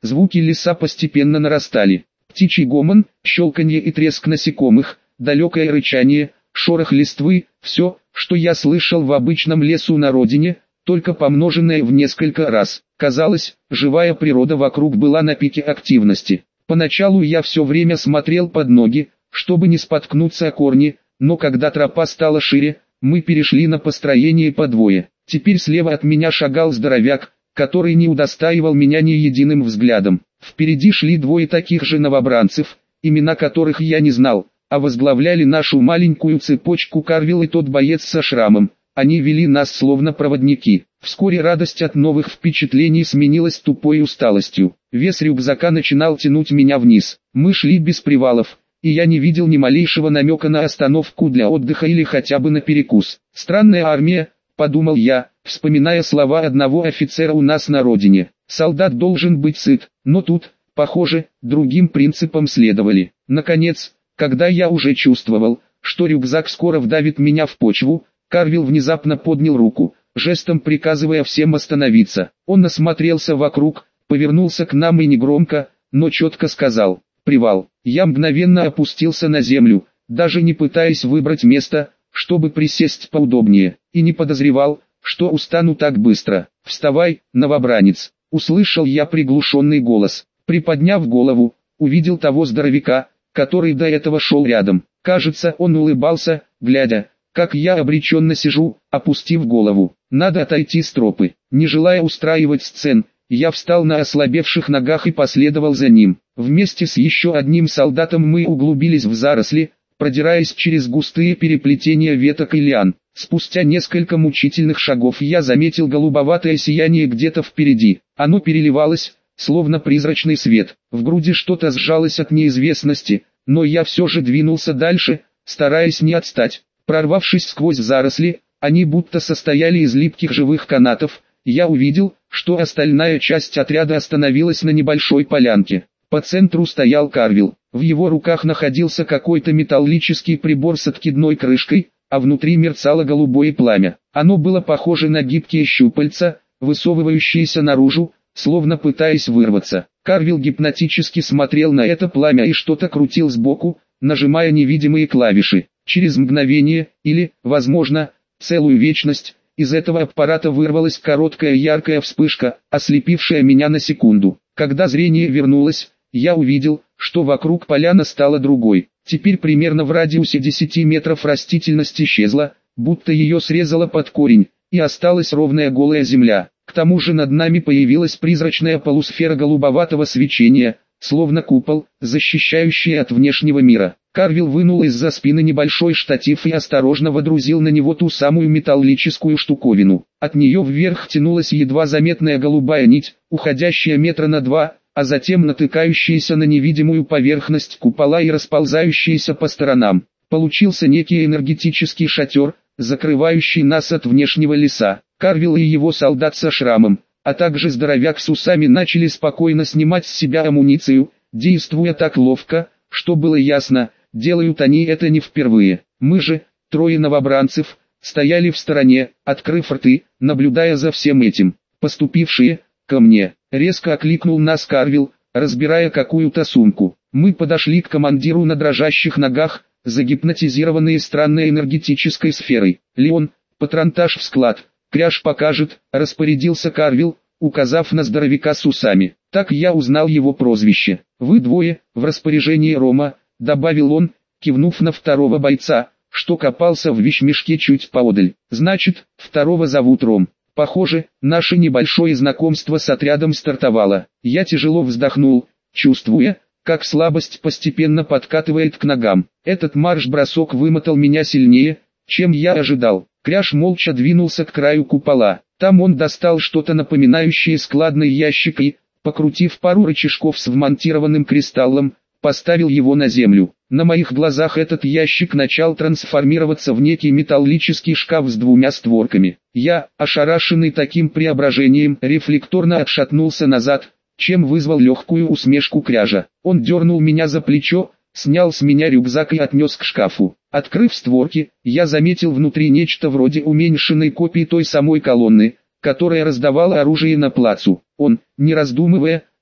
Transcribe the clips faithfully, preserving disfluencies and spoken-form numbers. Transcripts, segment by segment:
Звуки леса постепенно нарастали. Птичий гомон, щелканье и треск насекомых, далекое рычание, шорох листвы – все, что я слышал в обычном лесу на родине, только помноженное в несколько раз. Казалось, живая природа вокруг была на пике активности. Поначалу я все время смотрел под ноги, чтобы не споткнуться о корни, но когда тропа стала шире, мы перешли на построение по двое. Теперь слева от меня шагал здоровяк, который не удостаивал меня ни единым взглядом. Впереди шли двое таких же новобранцев, имена которых я не знал, а возглавляли нашу маленькую цепочку Карвил и тот боец со шрамом. Они вели нас словно проводники. Вскоре радость от новых впечатлений сменилась тупой усталостью. Вес рюкзака начинал тянуть меня вниз. Мы шли без привалов, и я не видел ни малейшего намека на остановку для отдыха или хотя бы на перекус. «Странная армия», — подумал я, вспоминая слова одного офицера у нас на родине. «Солдат должен быть сыт», но тут, похоже, другим принципам следовали. Наконец, когда я уже чувствовал, что рюкзак скоро вдавит меня в почву, Карвил внезапно поднял руку, жестом приказывая всем остановиться. Он осмотрелся вокруг, повернулся к нам и негромко, но четко сказал: «Привал». Я мгновенно опустился на землю, даже не пытаясь выбрать место, чтобы присесть поудобнее, и не подозревал, что устану так быстро. «Вставай, новобранец», — услышал я приглушенный голос. Приподняв голову, увидел того здоровяка, который до этого шел рядом. Кажется, он улыбался, глядя, как я обреченно сижу, опустив голову. Надо отойти с тропы. Не желая устраивать сцен, я встал на ослабевших ногах и последовал за ним. Вместе с еще одним солдатом мы углубились в заросли, продираясь через густые переплетения веток и лиан. Спустя несколько мучительных шагов я заметил голубоватое сияние где-то впереди. Оно переливалось, словно призрачный свет. В груди что-то сжалось от неизвестности, но я все же двинулся дальше, стараясь не отстать. Прорвавшись сквозь заросли, они будто состояли из липких живых канатов, я увидел, что остальная часть отряда остановилась на небольшой полянке. По центру стоял Карвил. В его руках находился какой-то металлический прибор с откидной крышкой, а внутри мерцало голубое пламя. Оно было похоже на гибкие щупальца, высовывающиеся наружу, словно пытаясь вырваться. Карвил гипнотически смотрел на это пламя и что-то крутил сбоку, нажимая невидимые клавиши. Через мгновение, или, возможно, целую вечность, из этого аппарата вырвалась короткая яркая вспышка, ослепившая меня на секунду. Когда зрение вернулось, я увидел, что вокруг поляна стала другой. Теперь примерно в радиусе десяти метров растительность исчезла, будто ее срезала под корень, и осталась ровная голая земля. К тому же над нами появилась призрачная полусфера голубоватого свечения, словно купол, защищающий от внешнего мира. Карвил вынул из-за спины небольшой штатив и осторожно водрузил на него ту самую металлическую штуковину. От нее вверх тянулась едва заметная голубая нить, уходящая метра на два, а затем натыкающаяся на невидимую поверхность купола и расползающаяся по сторонам. Получился некий энергетический шатер, закрывающий нас от внешнего леса. Карвил и его солдат со шрамом, а также здоровяк с усами начали спокойно снимать с себя амуницию, действуя так ловко, что было ясно, делают они это не впервые. Мы же, трое новобранцев, стояли в стороне, открыв рты, наблюдая за всем этим. «Поступившие, ко мне!» — резко окликнул нас Карвил, разбирая какую-то сумку. Мы подошли к командиру на дрожащих ногах, загипнотизированные странной энергетической сферой. «Леон, патронтаж в склад, кряж покажет», — распорядился Карвил, указав на здоровяка с усами. Так я узнал его прозвище. «Вы двое, в распоряжении Рома», — добавил он, кивнув на второго бойца, что копался в вещмешке чуть поодаль. «Значит, второго зовут Ром». Похоже, наше небольшое знакомство с отрядом стартовало. Я тяжело вздохнул, чувствуя, как слабость постепенно подкатывает к ногам. Этот марш-бросок вымотал меня сильнее, чем я ожидал. Кряж молча двинулся к краю купола. Там он достал что-то напоминающее складный ящик и, покрутив пару рычажков с вмонтированным кристаллом, поставил его на землю. На моих глазах этот ящик начал трансформироваться в некий металлический шкаф с двумя створками. Я, ошарашенный таким преображением, рефлекторно отшатнулся назад, чем вызвал легкую усмешку Кряжа. Он дернул меня за плечо, снял с меня рюкзак и отнес к шкафу. Открыв створки, я заметил внутри нечто вроде уменьшенной копии той самой колонны, которая раздавала оружие на плацу. Он, не раздумывая,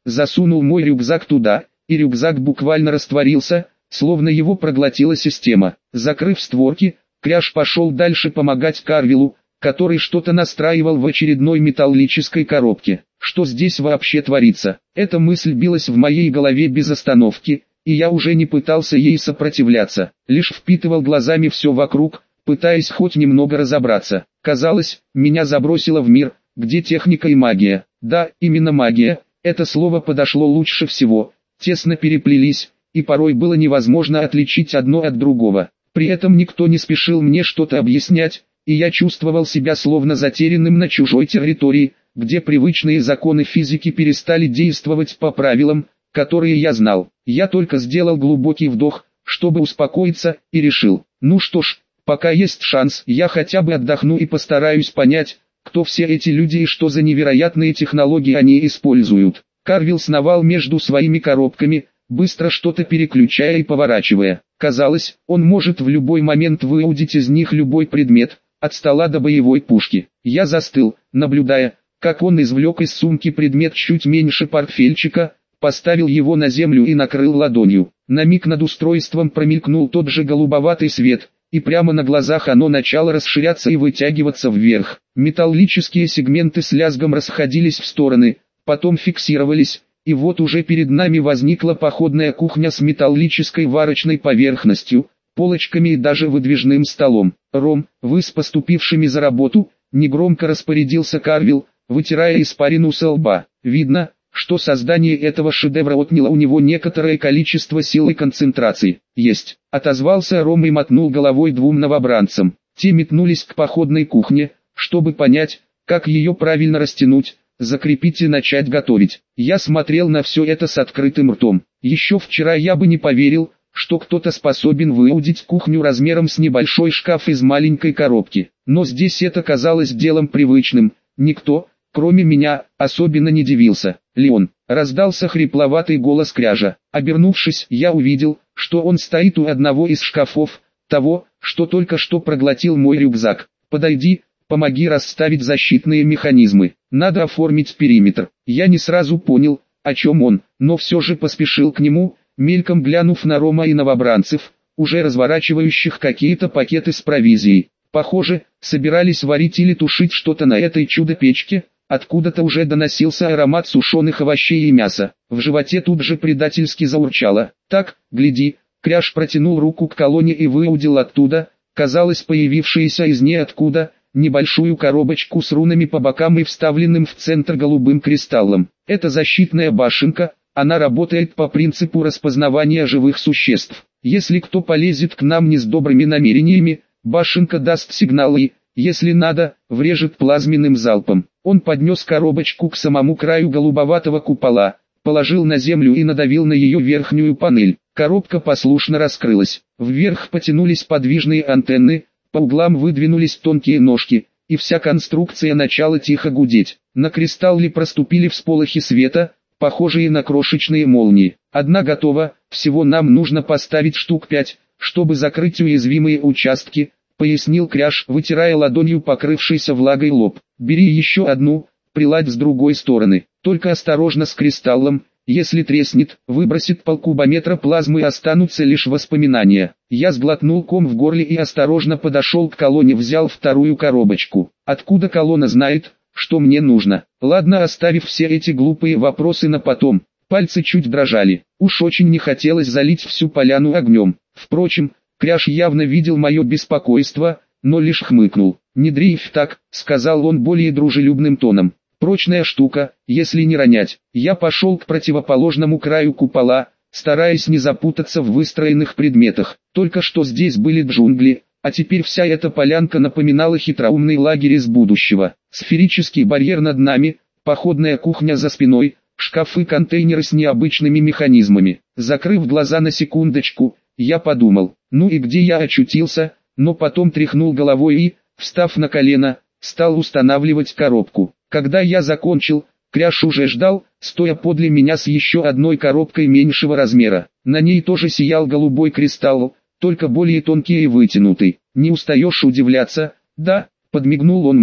засунул мой рюкзак туда, и рюкзак буквально растворился, словно его проглотила система. Закрыв створки, Кряж пошел дальше помогать Карвилу, который что-то настраивал в очередной металлической коробке. Что здесь вообще творится? Эта мысль билась в моей голове без остановки, и я уже не пытался ей сопротивляться, лишь впитывал глазами все вокруг, пытаясь хоть немного разобраться. Казалось, меня забросило в мир, где техника и магия, да, именно магия, это слово подошло лучше всего, тесно переплелись, и порой было невозможно отличить одно от другого. При этом никто не спешил мне что-то объяснять, и я чувствовал себя словно затерянным на чужой территории, где привычные законы физики перестали действовать по правилам, которые я знал. Я только сделал глубокий вдох, чтобы успокоиться, и решил, ну что ж, пока есть шанс, я хотя бы отдохну и постараюсь понять, кто все эти люди и что за невероятные технологии они используют. Карвил сновал между своими коробками, быстро что-то переключая и поворачивая. Казалось, он может в любой момент выудить из них любой предмет, от стола до боевой пушки. Я застыл, наблюдая, как он извлек из сумки предмет чуть меньше портфельчика, поставил его на землю и накрыл ладонью. На миг над устройством промелькнул тот же голубоватый свет, и прямо на глазах оно начало расширяться и вытягиваться вверх. Металлические сегменты с лязгом расходились в стороны, потом фиксировались, и вот уже перед нами возникла походная кухня с металлической варочной поверхностью, полочками и даже выдвижным столом. «Ром, вы с поступившими за работу», — негромко распорядился Карвил, вытирая испарину со лба. Видно, что создание этого шедевра отняло у него некоторое количество сил и концентрации. «Есть», — отозвался Ром и мотнул головой двум новобранцам. Те метнулись к походной кухне, чтобы понять, как ее правильно растянуть, закрепить и начать готовить. Я смотрел на все это с открытым ртом. Еще вчера я бы не поверил, что кто-то способен выудить кухню размером с небольшой шкаф из маленькой коробки. Но здесь это казалось делом привычным. Никто, кроме меня, особенно не дивился. «Леон!» — раздался хрипловатый голос Кряжа. Обернувшись, я увидел, что он стоит у одного из шкафов, того, что только что проглотил мой рюкзак. «Подойди, помоги расставить защитные механизмы. Надо оформить периметр». Я не сразу понял, о чем он, но все же поспешил к нему, мельком глянув на Рома и новобранцев, уже разворачивающих какие-то пакеты с провизией. Похоже, собирались варить или тушить что-то на этой чудо-печке. Откуда-то уже доносился аромат сушеных овощей и мяса. В животе тут же предательски заурчало. «Так, гляди». Кряж протянул руку к колонне и выудил оттуда, казалось, появившиеся из ниоткуда, небольшую коробочку с рунами по бокам и вставленным в центр голубым кристаллом. Это защитная башенка, она работает по принципу распознавания живых существ. Если кто полезет к нам не с добрыми намерениями, башенка даст сигнал и, если надо, врежет плазменным залпом. Он поднес коробочку к самому краю голубоватого купола, положил на землю и надавил на ее верхнюю панель. Коробка послушно раскрылась. Вверх потянулись подвижные антенны, по углам выдвинулись тонкие ножки, и вся конструкция начала тихо гудеть. На кристалле проступили всполохи света, похожие на крошечные молнии. «Одна готова, всего нам нужно поставить штук пять, чтобы закрыть уязвимые участки», — пояснил Кряж, вытирая ладонью покрывшийся влагой лоб. «Бери еще одну, приладь с другой стороны, только осторожно с кристаллом, если треснет, выбросит полкубометра плазмы и останутся лишь воспоминания». Я сглотнул ком в горле и осторожно подошел к колонне, взял вторую коробочку. Откуда колонна знает, что мне нужно? Ладно, оставив все эти глупые вопросы на потом. Пальцы чуть дрожали, уж очень не хотелось залить всю поляну огнем. Впрочем, Кряж явно видел мое беспокойство, но лишь хмыкнул. «Не дрейфь так», — сказал он более дружелюбным тоном. «Прочная штука, если не ронять». Я пошел к противоположному краю купола, стараясь не запутаться в выстроенных предметах. Только что здесь были джунгли, а теперь вся эта полянка напоминала хитроумный лагерь из будущего. Сферический барьер над нами, походная кухня за спиной, шкафы-контейнеры с необычными механизмами. Закрыв глаза на секундочку, я подумал, ну и где я очутился, но потом тряхнул головой и, встав на колено, стал устанавливать коробку. Когда я закончил, Кряж уже ждал, стоя подле меня с еще одной коробкой меньшего размера. На ней тоже сиял голубой кристалл, только более тонкий и вытянутый. «Не устаешь удивляться?» «Да», — подмигнул он мне.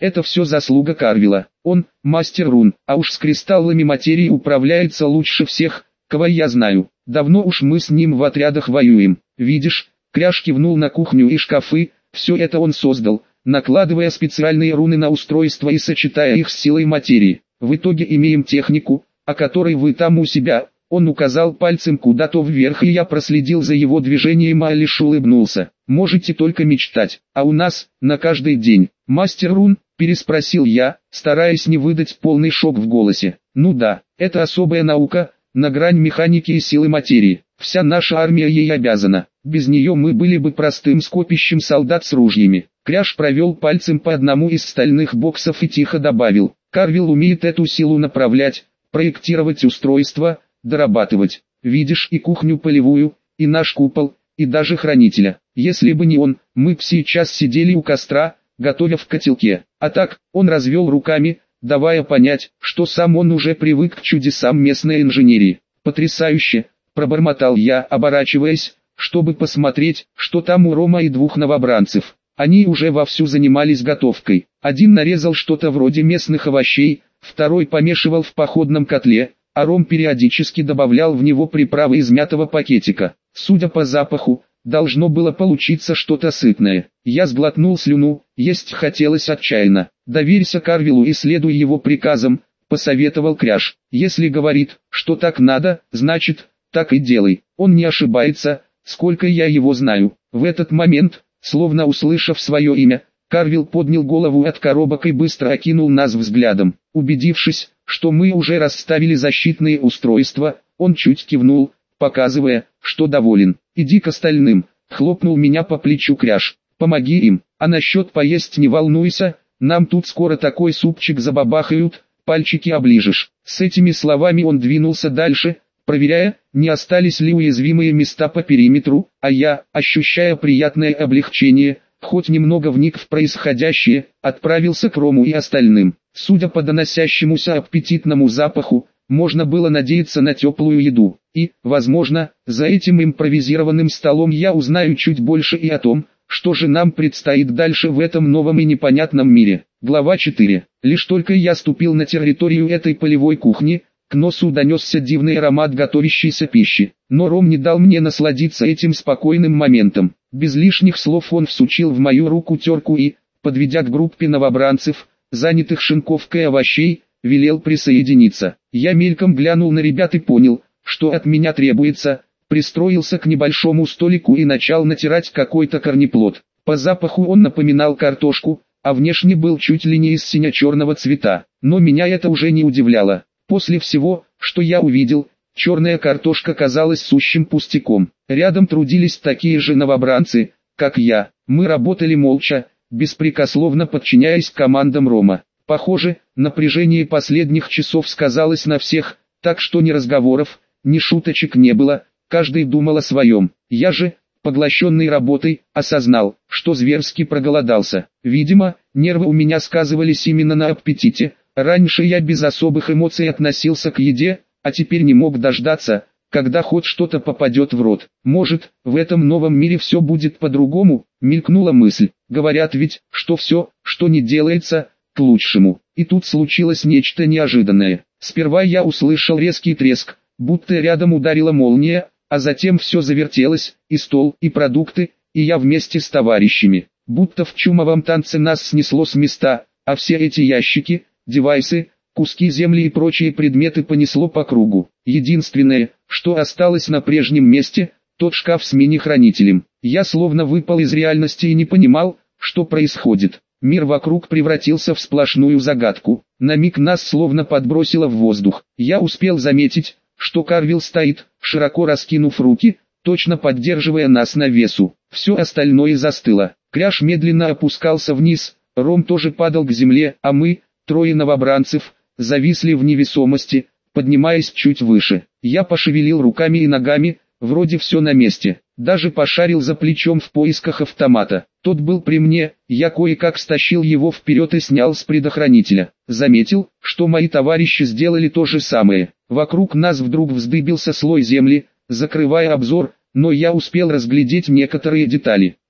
Это все заслуга Карвила. Он – мастер рун, а уж с кристаллами материи управляется лучше всех, кого я знаю. Давно уж мы с ним в отрядах воюем. Видишь, Кряж кивнул на кухню и шкафы, все это он создал, накладывая специальные руны на устройство и сочетая их с силой материи. В итоге имеем технику, о которой вы там у себя. Он указал пальцем куда-то вверх, и я проследил за его движением, а лишь улыбнулся. Можете только мечтать, а у нас, на каждый день. Мастер рун, переспросил я, стараясь не выдать полный шок в голосе. Ну да, это особая наука, на грань механики и силы материи. Вся наша армия ей обязана. Без нее мы были бы простым скопищем солдат с ружьями. Кряж провел пальцем по одному из стальных боксов и тихо добавил. Карвил умеет эту силу направлять, проектировать устройства, дорабатывать. Видишь, и кухню полевую, и наш купол, и даже хранителя. Если бы не он, мы б сейчас сидели у костра, готовя в котелке. А так, он развел руками, давая понять, что сам он уже привык к чудесам местной инженерии. Потрясающе, пробормотал я, оборачиваясь, чтобы посмотреть, что там у Рома и двух новобранцев. Они уже вовсю занимались готовкой. Один нарезал что-то вроде местных овощей, второй помешивал в походном котле, а Ром периодически добавлял в него приправы из мятого пакетика. Судя по запаху, должно было получиться что-то сытное. Я сглотнул слюну, есть хотелось отчаянно. «Доверься Карвилу и следуй его приказам», — посоветовал Кряж. «Если говорит, что так надо, значит, так и делай. Он не ошибается, сколько я его знаю». В этот момент, словно услышав свое имя, Карвил поднял голову от коробок и быстро окинул нас взглядом. Убедившись, что мы уже расставили защитные устройства, он чуть кивнул, показывая, что доволен. «Иди к остальным», — хлопнул меня по плечу Кряж. «Помоги им, а насчет поесть не волнуйся, нам тут скоро такой супчик забабахают, пальчики оближешь». С этими словами он двинулся дальше, проверяя, не остались ли уязвимые места по периметру, а я, ощущая приятное облегчение, хоть немного вник в происходящее, отправился к Рому и остальным. Судя по доносящемуся аппетитному запаху, можно было надеяться на теплую еду. И, возможно, за этим импровизированным столом я узнаю чуть больше и о том, что же нам предстоит дальше в этом новом и непонятном мире. Глава четыре. Лишь только я ступил на территорию этой полевой кухни, к носу донесся дивный аромат готовящейся пищи. Но Ром не дал мне насладиться этим спокойным моментом. Без лишних слов он всучил в мою руку терку и, подведя к группе новобранцев, занятых шинковкой овощей, велел присоединиться. Я мельком глянул на ребят и понял, что от меня требуется, пристроился к небольшому столику и начал натирать какой-то корнеплод. По запаху он напоминал картошку, а внешне был чуть ли не из сине-черного цвета. Но меня это уже не удивляло. После всего, что я увидел, черная картошка казалась сущим пустяком. Рядом трудились такие же новобранцы, как я. Мы работали молча, беспрекословно подчиняясь командам Рома. Похоже, напряжение последних часов сказалось на всех, так что ни разговоров, ни шуточек не было, каждый думал о своем. Я же, поглощенный работой, осознал, что зверски проголодался. Видимо, нервы у меня сказывались именно на аппетите. Раньше я без особых эмоций относился к еде, а теперь не мог дождаться, когда хоть что-то попадет в рот. Может, в этом новом мире все будет по-другому, мелькнула мысль. Говорят ведь, что все, что не делается, к лучшему. И тут случилось нечто неожиданное. Сперва я услышал резкий треск, будто рядом ударила молния, а затем все завертелось, и стол, и продукты, и я вместе с товарищами. Будто в чумовом танце нас снесло с места, а все эти ящики, девайсы, куски земли и прочие предметы понесло по кругу. Единственное, что осталось на прежнем месте, тот шкаф с мини-хранителем. Я словно выпал из реальности и не понимал, что происходит. Мир вокруг превратился в сплошную загадку. На миг нас словно подбросило в воздух. Я успел заметить, что Карвил стоит, широко раскинув руки, точно поддерживая нас на весу. Все остальное застыло. Кряж медленно опускался вниз, Ром тоже падал к земле, а мы, трое новобранцев, зависли в невесомости, поднимаясь чуть выше. Я пошевелил руками и ногами, вроде все на месте. Даже пошарил за плечом в поисках автомата. Тот был при мне, я кое-как стащил его вперед и снял с предохранителя. Заметил, что мои товарищи сделали то же самое. Вокруг нас вдруг вздыбился слой земли, закрывая обзор, но я успел разглядеть некоторые детали.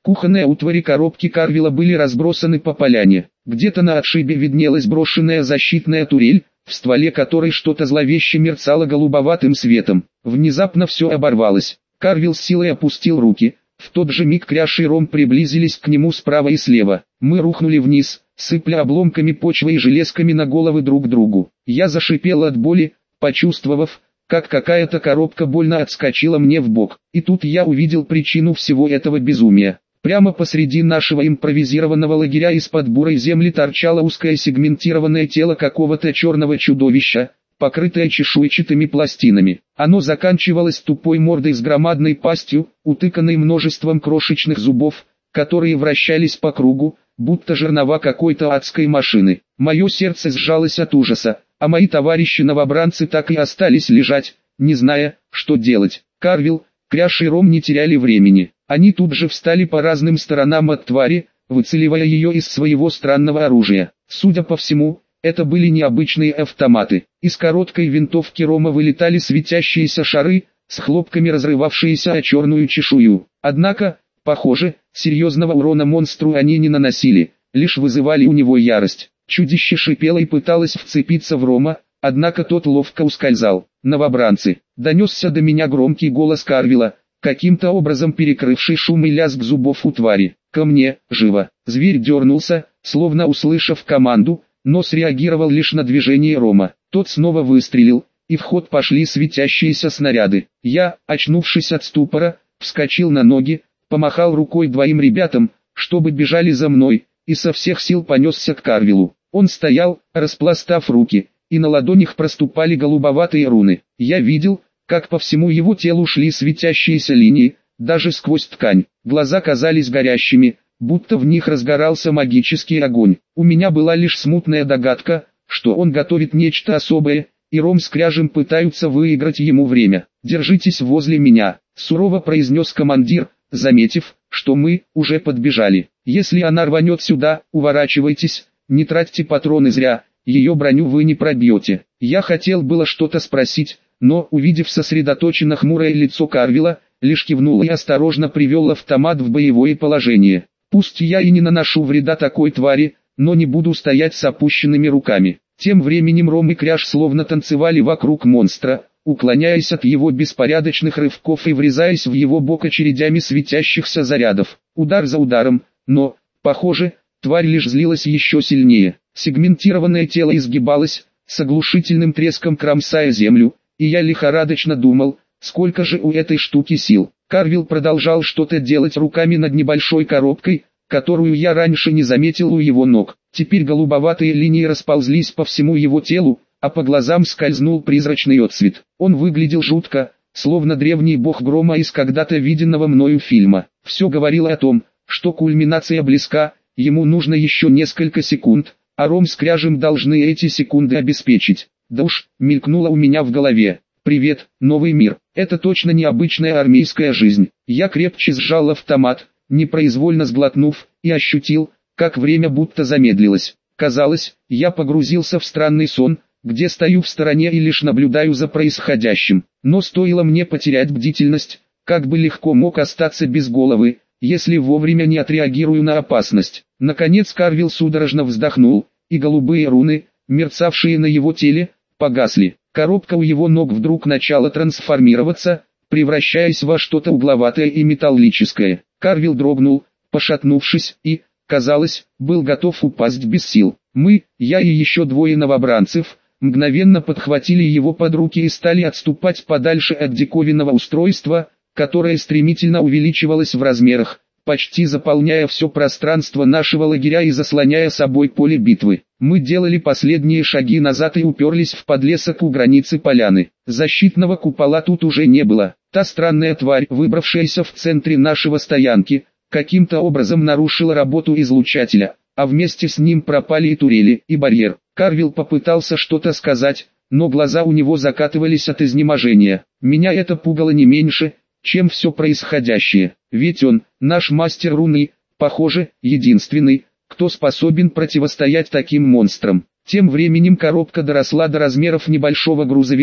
Кухонные утвари коробки Карвила были разбросаны по поляне. Где-то на отшибе виднелась брошенная защитная турель, в стволе которой что-то зловеще мерцало голубоватым светом. Внезапно все оборвалось. Карвил с силой опустил руки. В тот же миг Кряж и Ром приблизились к нему справа и слева. Мы рухнули вниз, сыпля обломками почвы и железками на головы друг другу. Я зашипел от боли, почувствовав, как какая-то коробка больно отскочила мне в бок. И тут я увидел причину всего этого безумия. Прямо посреди нашего импровизированного лагеря из-под бурой земли торчало узкое сегментированное тело какого-то черного чудовища, покрытое чешуйчатыми пластинами. Оно заканчивалось тупой мордой с громадной пастью, утыканной множеством крошечных зубов, которые вращались по кругу, будто жернова какой-то адской машины. Мое сердце сжалось от ужаса, а мои товарищи-новобранцы так и остались лежать, не зная, что делать. Карвил, Кряж и Ром не теряли времени. Они тут же встали по разным сторонам от твари, выцеливая ее из своего странного оружия. Судя по всему, это были необычные автоматы. Из короткой винтовки Рома вылетали светящиеся шары, с хлопками разрывавшиеся о черную чешую. Однако, похоже, серьезного урона монстру они не наносили, лишь вызывали у него ярость. Чудище шипело и пыталось вцепиться в Рома, однако тот ловко ускользал. «Новобранцы!» — донесся до меня громкий голос Карвила, каким-то образом перекрывший шум и лязг зубов у твари. «Ко мне, живо!» Зверь дернулся, словно услышав команду, но среагировал лишь на движение Рома. Тот снова выстрелил, и в ход пошли светящиеся снаряды. Я, очнувшись от ступора, вскочил на ноги, помахал рукой двоим ребятам, чтобы бежали за мной, и со всех сил понесся к Карвилу. Он стоял, распластав руки, и на ладонях проступали голубоватые руны. Я видел, как по всему его телу шли светящиеся линии, даже сквозь ткань. Глаза казались горящими, будто в них разгорался магический огонь. У меня была лишь смутная догадка, что он готовит нечто особое, и Ром с Кряжем пытаются выиграть ему время. «Держитесь возле меня», — сурово произнес командир, заметив, что мы уже подбежали. «Если она рванет сюда, уворачивайтесь, не тратьте патроны зря, ее броню вы не пробьете». Я хотел было что-то спросить, но, увидев сосредоточенно хмурое лицо Карвила, лишь кивнул и осторожно привел автомат в боевое положение. Пусть я и не наношу вреда такой твари, но не буду стоять с опущенными руками. Тем временем Ром и Кряж словно танцевали вокруг монстра, уклоняясь от его беспорядочных рывков и врезаясь в его бок очередями светящихся зарядов. Удар за ударом, но, похоже, тварь лишь злилась еще сильнее. Сегментированное тело изгибалось, с оглушительным треском кромсая землю, и я лихорадочно думал, сколько же у этой штуки сил. Карвил продолжал что-то делать руками над небольшой коробкой, которую я раньше не заметил у его ног. Теперь голубоватые линии расползлись по всему его телу, а по глазам скользнул призрачный отсвет. Он выглядел жутко, словно древний бог грома из когда-то виденного мною фильма. Все говорило о том, что кульминация близка, ему нужно еще несколько секунд, а Ром с Кряжем должны эти секунды обеспечить. Да уж, мелькнуло у меня в голове. «Привет, новый мир, это точно необычная армейская жизнь». Я крепче сжал автомат, непроизвольно сглотнув, и ощутил, как время будто замедлилось. Казалось, я погрузился в странный сон, где стою в стороне и лишь наблюдаю за происходящим. Но стоило мне потерять бдительность, как бы легко мог остаться без головы, если вовремя не отреагирую на опасность. Наконец Карвил судорожно вздохнул, и голубые руны, мерцавшие на его теле, погасли. Коробка у его ног вдруг начала трансформироваться, превращаясь во что-то угловатое и металлическое. Карвил дрогнул, пошатнувшись, и, казалось, был готов упасть без сил. Мы, я и еще двое новобранцев, мгновенно подхватили его под руки и стали отступать подальше от диковинного устройства, которое стремительно увеличивалось в размерах, почти заполняя все пространство нашего лагеря и заслоняя собой поле битвы. Мы делали последние шаги назад и уперлись в подлесок у границы поляны. Защитного купола тут уже не было. Та странная тварь, выбравшаяся в центре нашего стоянки, каким-то образом нарушила работу излучателя, а вместе с ним пропали и турели, и барьер. Карвил попытался что-то сказать, но глаза у него закатывались от изнеможения. Меня это пугало не меньше, чем все происходящее, ведь он, наш мастер руны, похоже, единственный, кто способен противостоять таким монстрам. Тем временем коробка доросла до размеров небольшого грузовика,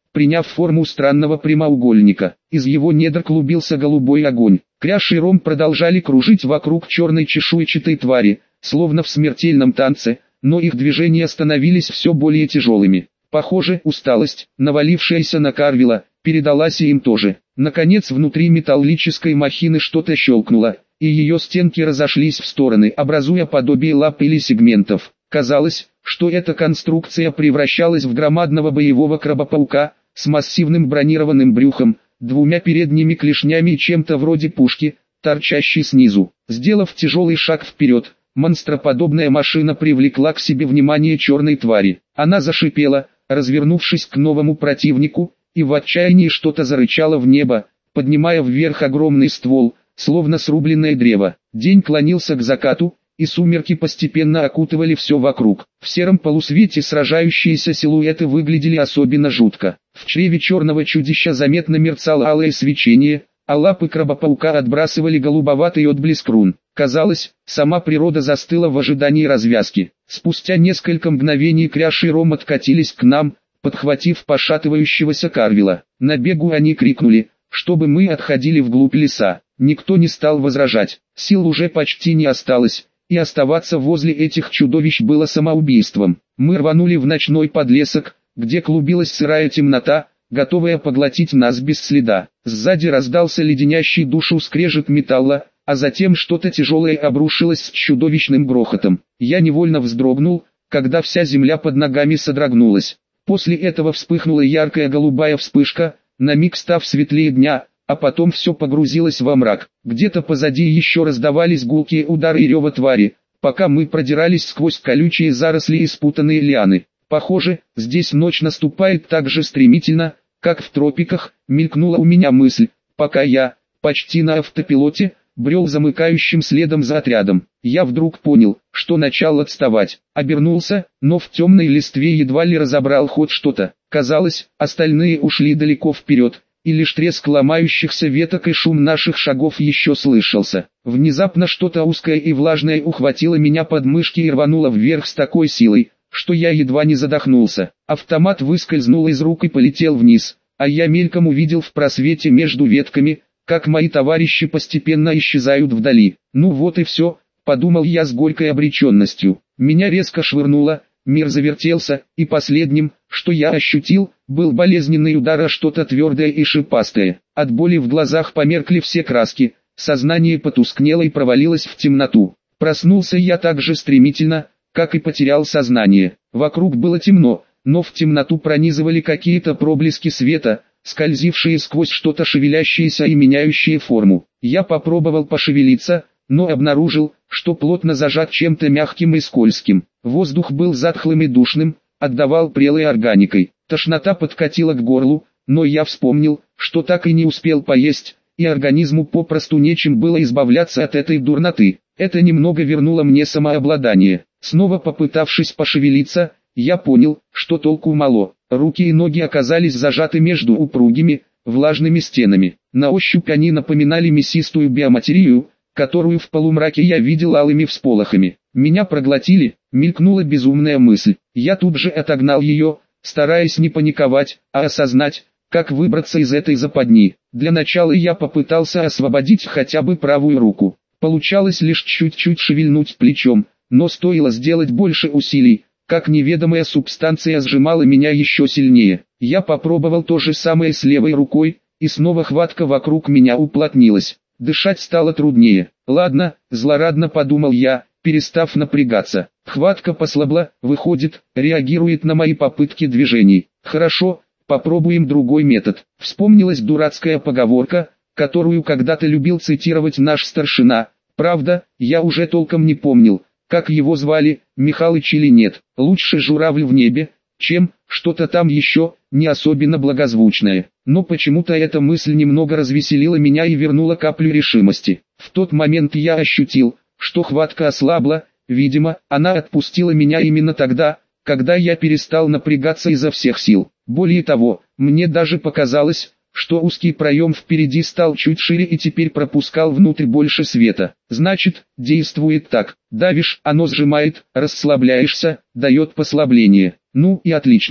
приняв форму странного прямоугольника. Из его недр клубился голубой огонь. Кряж и Ром продолжали кружить вокруг черной чешуйчатой твари, словно в смертельном танце, но их движения становились все более тяжелыми. Похоже, усталость, навалившаяся на Карвила, передалась и им тоже. Наконец внутри металлической махины что-то щелкнуло, и ее стенки разошлись в стороны, образуя подобие лап или сегментов. Казалось, что эта конструкция превращалась в громадного боевого крабопаука, с массивным бронированным брюхом, двумя передними клешнями и чем-то вроде пушки, торчащей снизу. Сделав тяжелый шаг вперед, монстроподобная машина привлекла к себе внимание черной твари. Она зашипела, развернувшись к новому противнику, и в отчаянии что-то зарычало в небо, поднимая вверх огромный ствол, словно срубленное древо. День клонился к закату, и сумерки постепенно окутывали все вокруг. В сером полусвете сражающиеся силуэты выглядели особенно жутко. В чреве черного чудища заметно мерцало алое свечение, а лапы крабопаука отбрасывали голубоватый отблеск рун. Казалось, сама природа застыла в ожидании развязки. Спустя несколько мгновений Кряж и Ром откатились к нам, подхватив пошатывающегося Карвила. На бегу они крикнули, чтобы мы отходили вглубь леса. Никто не стал возражать. Сил уже почти не осталось, и оставаться возле этих чудовищ было самоубийством. Мы рванули в ночной подлесок, где клубилась сырая темнота, готовая поглотить нас без следа. Сзади раздался леденящий душу скрежет металла, а затем что-то тяжелое обрушилось с чудовищным грохотом. Я невольно вздрогнул, когда вся земля под ногами содрогнулась. После этого вспыхнула яркая голубая вспышка, на миг став светлее дня, а потом все погрузилось во мрак. Где-то позади еще раздавались гулкие удары и рева твари, пока мы продирались сквозь колючие заросли и спутанные лианы. Похоже, здесь ночь наступает так же стремительно, как в тропиках, мелькнула у меня мысль, пока я, почти на автопилоте, брел замыкающим следом за отрядом. Я вдруг понял, что начал отставать. Обернулся, но в темной листве едва ли разобрал хоть что-то. Казалось, остальные ушли далеко вперед, и лишь треск ломающихся веток и шум наших шагов еще слышался. Внезапно что-то узкое и влажное ухватило меня под мышки и рвануло вверх с такой силой, что я едва не задохнулся. Автомат выскользнул из рук и полетел вниз, а я мельком увидел в просвете между ветками, как мои товарищи постепенно исчезают вдали. Ну вот и все, подумал я с горькой обреченностью. Меня резко швырнуло, мир завертелся, и последним, что я ощутил, был болезненный удар о что-то твердое и шипастое. От боли в глазах померкли все краски, сознание потускнело и провалилось в темноту. Проснулся я так же стремительно, как и потерял сознание. Вокруг было темно, но в темноту пронизывали какие-то проблески света, скользившие сквозь что-то шевелящееся и меняющее форму. Я попробовал пошевелиться, но обнаружил, что плотно зажат чем-то мягким и скользким. Воздух был затхлым и душным, отдавал прелой органикой. Тошнота подкатила к горлу, но я вспомнил, что так и не успел поесть, и организму попросту нечем было избавляться от этой дурноты. Это немного вернуло мне самообладание. Снова попытавшись пошевелиться, я понял, что толку мало. Руки и ноги оказались зажаты между упругими, влажными стенами. На ощупь они напоминали мясистую биоматерию, которую в полумраке я видел алыми всполохами. Меня проглотили, мелькнула безумная мысль. Я тут же отогнал ее, стараясь не паниковать, а осознать, как выбраться из этой западни. Для начала я попытался освободить хотя бы правую руку. Получалось лишь чуть-чуть шевельнуть плечом, но стоило сделать больше усилий, как неведомая субстанция сжимала меня еще сильнее. Я попробовал то же самое с левой рукой, и снова хватка вокруг меня уплотнилась. Дышать стало труднее. Ладно, злорадно подумал я, перестав напрягаться. Хватка послабла, выходит, реагирует на мои попытки движений. Хорошо, попробуем другой метод. Вспомнилась дурацкая поговорка, которую когда-то любил цитировать наш старшина. Правда, я уже толком не помнил, как его звали, Михалыч или нет. Лучше журавль в небе, чем что-то там еще, не особенно благозвучное. Но почему-то эта мысль немного развеселила меня и вернула каплю решимости. В тот момент я ощутил, что хватка ослабла, видимо, она отпустила меня именно тогда, когда я перестал напрягаться изо всех сил. Более того, мне даже показалось, что узкий проем впереди стал чуть шире и теперь пропускал внутрь больше света. Значит, действует так: давишь, оно сжимает, расслабляешься, дает послабление. Ну и отлично.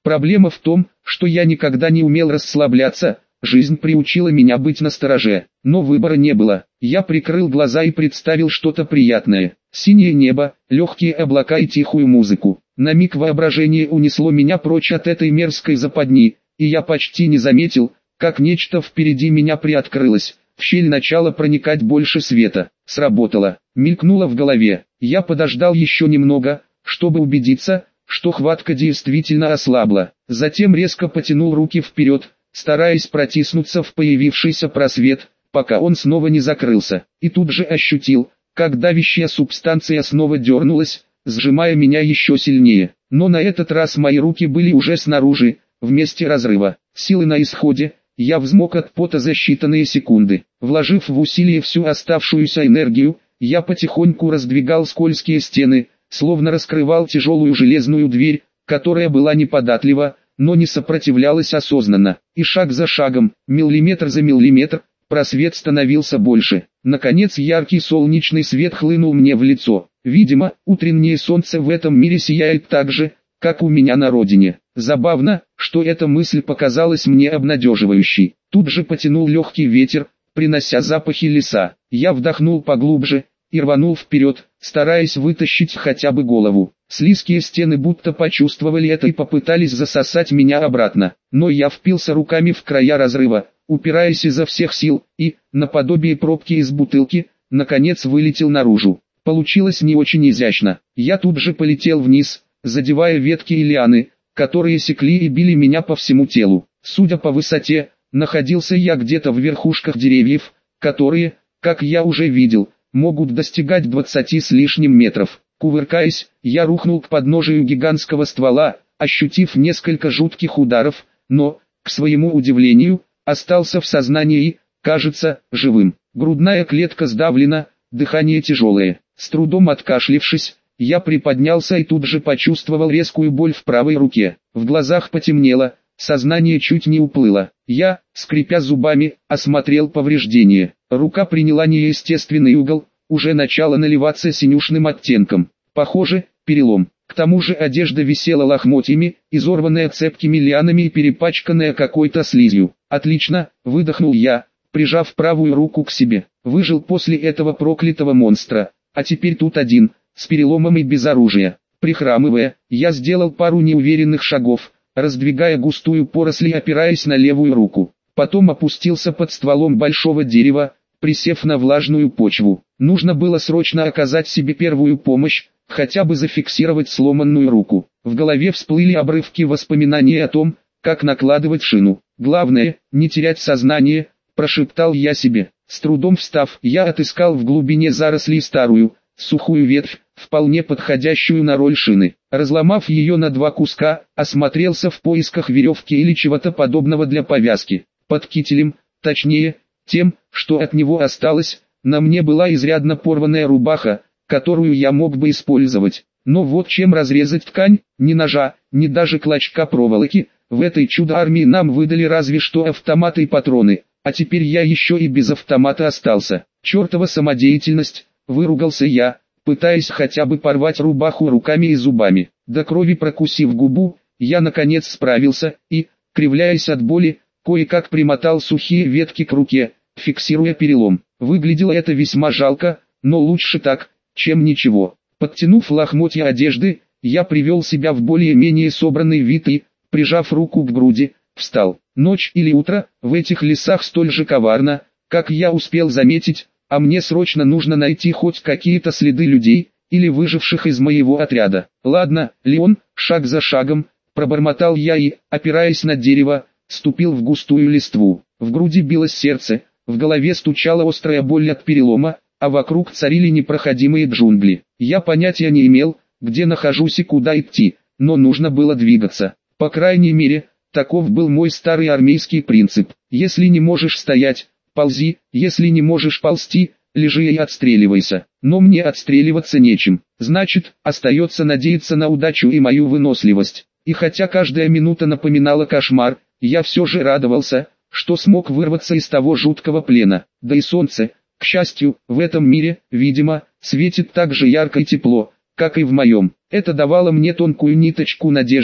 Проблема в том, что я никогда не умел расслабляться, жизнь приучила меня быть настороже, но выбора не было. Я прикрыл глаза и представил что-то приятное. Синее небо, легкие облака и тихую музыку. На миг воображение унесло меня прочь от этой мерзкой западни, и я почти не заметил, как нечто впереди меня приоткрылось. В щель начало проникать больше света. Сработало. Мелькнуло в голове. Я подождал еще немного, чтобы убедиться, что хватка действительно ослабла. Затем резко потянул руки вперед, стараясь протиснуться в появившийся просвет, пока он снова не закрылся. И тут же ощутил, как давящая субстанция снова дернулась, сжимая меня еще сильнее. Но на этот раз мои руки были уже снаружи, в месте разрыва. Силы на исходе, я взмок от пота за считанные секунды. Вложив в усилие всю оставшуюся энергию, я потихоньку раздвигал скользкие стены, словно раскрывал тяжелую железную дверь, которая была неподатлива, но не сопротивлялась осознанно. И шаг за шагом, миллиметр за миллиметр, просвет становился больше. Наконец яркий солнечный свет хлынул мне в лицо. Видимо, утреннее солнце в этом мире сияет так же, как у меня на родине. Забавно, что эта мысль показалась мне обнадеживающей. Тут же потянул легкий ветер, принося запахи леса. Я вдохнул поглубже и рванул вперед, стараясь вытащить хотя бы голову. Слизкие стены будто почувствовали это и попытались засосать меня обратно. Но я впился руками в края разрыва, упираясь изо всех сил, и, наподобие пробки из бутылки, наконец вылетел наружу. Получилось не очень изящно. Я тут же полетел вниз, задевая ветки и лианы, которые секли и били меня по всему телу. Судя по высоте, находился я где-то в верхушках деревьев, которые, как я уже видел, могут достигать двадцати с лишним метров. Кувыркаясь, я рухнул к подножию гигантского ствола, ощутив несколько жутких ударов, но, к своему удивлению, остался в сознании и, кажется, живым. Грудная клетка сдавлена, дыхание тяжелое. С трудом откашлившись, я приподнялся и тут же почувствовал резкую боль в правой руке. В глазах потемнело, сознание чуть не уплыло. Я, скрипя зубами, осмотрел повреждения. Рука приняла неестественный угол, уже начала наливаться синюшным оттенком. Похоже, перелом. К тому же одежда висела лохмотьями, изорванная цепкими лианами и перепачканная какой-то слизью. «Отлично», — выдохнул я, прижав правую руку к себе. Выжил после этого проклятого монстра, а теперь тут один, с переломом и без оружия. Прихрамывая, я сделал пару неуверенных шагов, раздвигая густую поросль и опираясь на левую руку. Потом опустился под стволом большого дерева, присев на влажную почву. Нужно было срочно оказать себе первую помощь, хотя бы зафиксировать сломанную руку. В голове всплыли обрывки воспоминаний о том, как накладывать шину. «Главное, не терять сознание», – прошептал я себе. С трудом встав, я отыскал в глубине зарослей старую, сухую ветвь, вполне подходящую на роль шины. Разломав ее на два куска, осмотрелся в поисках веревки или чего-то подобного для повязки. Под кителем, точнее, тем, что от него осталось, на мне была изрядно порванная рубаха, которую я мог бы использовать. Но вот чем разрезать ткань, ни ножа, ни даже клочка проволоки, в этой чудо-армии нам выдали разве что автоматы и патроны, а теперь я еще и без автомата остался. Чертова самодеятельность, выругался я, пытаясь хотя бы порвать рубаху руками и зубами. До крови прокусив губу, я наконец справился и, кривляясь от боли, кое-как примотал сухие ветки к руке, фиксируя перелом. Выглядело это весьма жалко, но лучше так, чем ничего. Подтянув лохмотья одежды, я привел себя в более-менее собранный вид и, прижав руку к груди, встал. Ночь или утро, в этих лесах столь же коварно, как я успел заметить, а мне срочно нужно найти хоть какие-то следы людей, или выживших из моего отряда. Ладно, Леон, шаг за шагом, пробормотал я и, опираясь на дерево, ступил в густую листву. В груди билось сердце, в голове стучала острая боль от перелома, а вокруг царили непроходимые джунгли. Я понятия не имел, где нахожусь и куда идти, но нужно было двигаться. По крайней мере, таков был мой старый армейский принцип. Если не можешь стоять, ползи, если не можешь ползти, лежи и отстреливайся. Но мне отстреливаться нечем, значит, остается надеяться на удачу и мою выносливость. И хотя каждая минута напоминала кошмар, я все же радовался, что смог вырваться из того жуткого плена. Да и солнце, к счастью, в этом мире, видимо, светит так же ярко и тепло, как и в моем. Это давало мне тонкую ниточку надежды,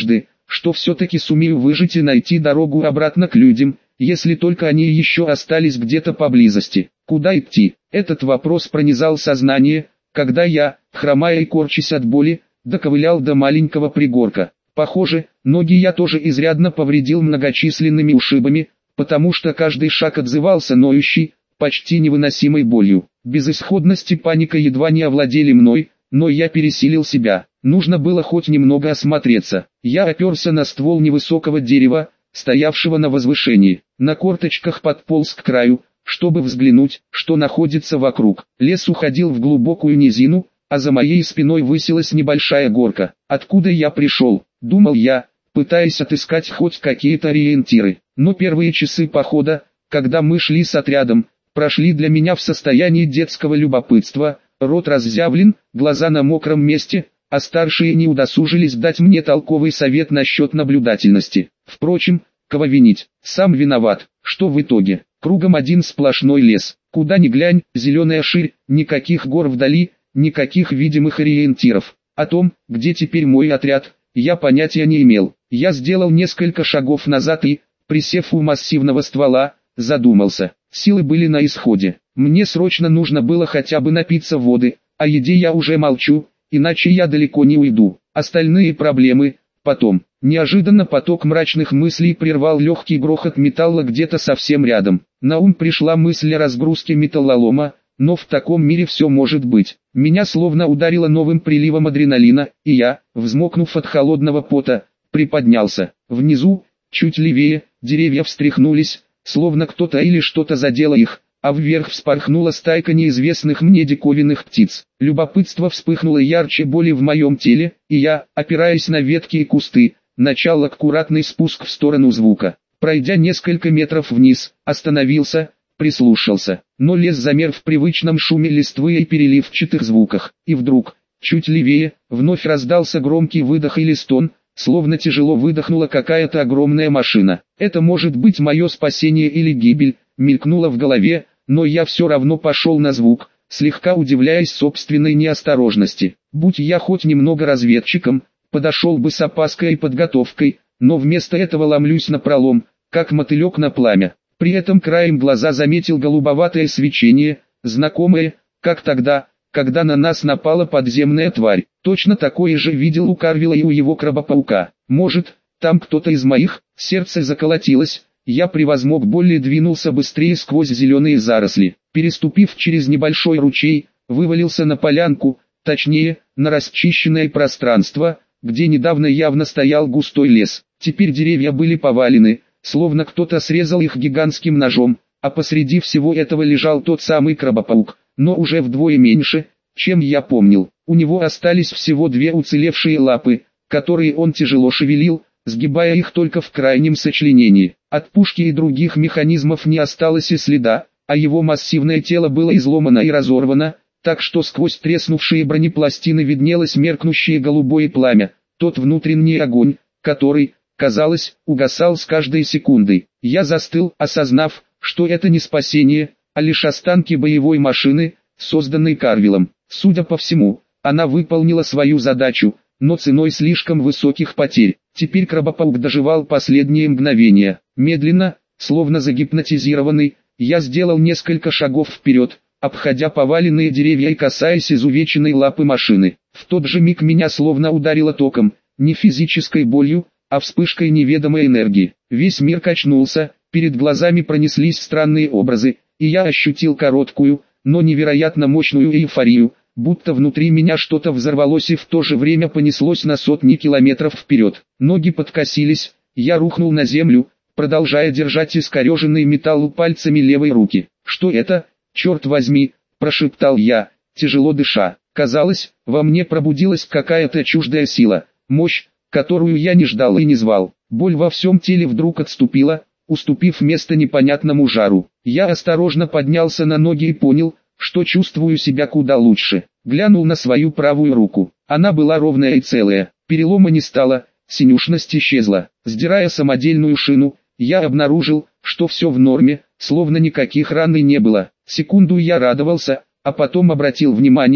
что все-таки сумею выжить и найти дорогу обратно к людям, если только они еще остались где-то поблизости. Куда идти? Этот вопрос пронизал сознание, когда я, хромая и корчась от боли, доковылял до маленького пригорка. Похоже, ноги я тоже изрядно повредил многочисленными ушибами, потому что каждый шаг отзывался ноющей, почти невыносимой болью. Безысходность и паника едва не овладели мной, но я пересилил себя. Нужно было хоть немного осмотреться. Я оперся на ствол невысокого дерева, стоявшего на возвышении. На корточках подполз к краю, чтобы взглянуть, что находится вокруг. Лес уходил в глубокую низину, а за моей спиной высилась небольшая горка. Откуда я пришел, думал я, пытаясь отыскать хоть какие-то ориентиры. Но первые часы похода, когда мы шли с отрядом, прошли для меня в состоянии детского любопытства, рот разъявлен, глаза на мокром месте, а старшие не удосужились дать мне толковый совет насчет наблюдательности. Впрочем, кого винить, сам виноват, что в итоге, кругом один сплошной лес, куда ни глянь, зеленая ширь, никаких гор вдали, никаких видимых ориентиров. О том, где теперь мой отряд, я понятия не имел. Я сделал несколько шагов назад и, присев у массивного ствола, задумался. Силы были на исходе. Мне срочно нужно было хотя бы напиться воды, о еде я уже молчу, иначе я далеко не уйду. Остальные проблемы потом. Неожиданно поток мрачных мыслей прервал легкий грохот металла где-то совсем рядом. На ум пришла мысль о разгрузке металлолома, но в таком мире все может быть. Меня словно ударило новым приливом адреналина, и я, взмокнув от холодного пота, приподнялся. Внизу, чуть левее, деревья встряхнулись, словно кто-то или что-то задело их, а вверх вспорхнула стайка неизвестных мне диковинных птиц. Любопытство вспыхнуло ярче боли в моем теле, и я, опираясь на ветки и кусты, начал аккуратный спуск в сторону звука. Пройдя несколько метров вниз, остановился, прислушался, но лес замер в привычном шуме листвы и переливчатых звуках. И вдруг, чуть левее, вновь раздался громкий выдох или стон, словно тяжело выдохнула какая-то огромная машина. Это может быть мое спасение или гибель, мелькнуло в голове, но я все равно пошел на звук, слегка удивляясь собственной неосторожности. Будь я хоть немного разведчиком, подошел бы с опаской и подготовкой, но вместо этого ломлюсь напролом, как мотылек на пламя. При этом краем глаза заметил голубоватое свечение, знакомое, как тогда, когда на нас напала подземная тварь. Точно такое же видел у Карвила и у его крабопаука. Может, там кто-то из моих? Сердце заколотилось, я превозмог боль и двинулся быстрее сквозь зеленые заросли. Переступив через небольшой ручей, вывалился на полянку, точнее, на расчищенное пространство, где недавно явно стоял густой лес. Теперь деревья были повалены, словно кто-то срезал их гигантским ножом, а посреди всего этого лежал тот самый крабопаук, но уже вдвое меньше, чем я помнил. У него остались всего две уцелевшие лапы, которые он тяжело шевелил, сгибая их только в крайнем сочленении. От пушки и других механизмов не осталось и следа, а его массивное тело было изломано и разорвано, так что сквозь треснувшие бронепластины виднелось меркнущее голубое пламя, тот внутренний огонь, который, казалось, угасал с каждой секундой. Я застыл, осознав, что это не спасение, а лишь останки боевой машины, созданной Карвилом. Судя по всему, она выполнила свою задачу, но ценой слишком высоких потерь. Теперь крабопаук доживал последние мгновения. Медленно, словно загипнотизированный, я сделал несколько шагов вперед, обходя поваленные деревья и касаясь изувеченной лапы машины. В тот же миг меня словно ударило током, не физической болью, а вспышкой неведомой энергии. Весь мир качнулся, перед глазами пронеслись странные образы, и я ощутил короткую, но невероятно мощную эйфорию, будто внутри меня что-то взорвалось и в то же время понеслось на сотни километров вперед. Ноги подкосились, я рухнул на землю, продолжая держать искореженный металл пальцами левой руки. «Что это, черт возьми?» – прошептал я, тяжело дыша. Казалось, во мне пробудилась какая-то чуждая сила, мощь, которую я не ждал и не звал. Боль во всем теле вдруг отступила, уступив место непонятному жару. Я осторожно поднялся на ноги и понял, что чувствую себя куда лучше. Глянул на свою правую руку. Она была ровная и целая, перелома не стало, синюшность исчезла. Сдирая самодельную шину, я обнаружил, что все в норме, словно никаких ран и не было. Секунду я радовался, а потом обратил внимание,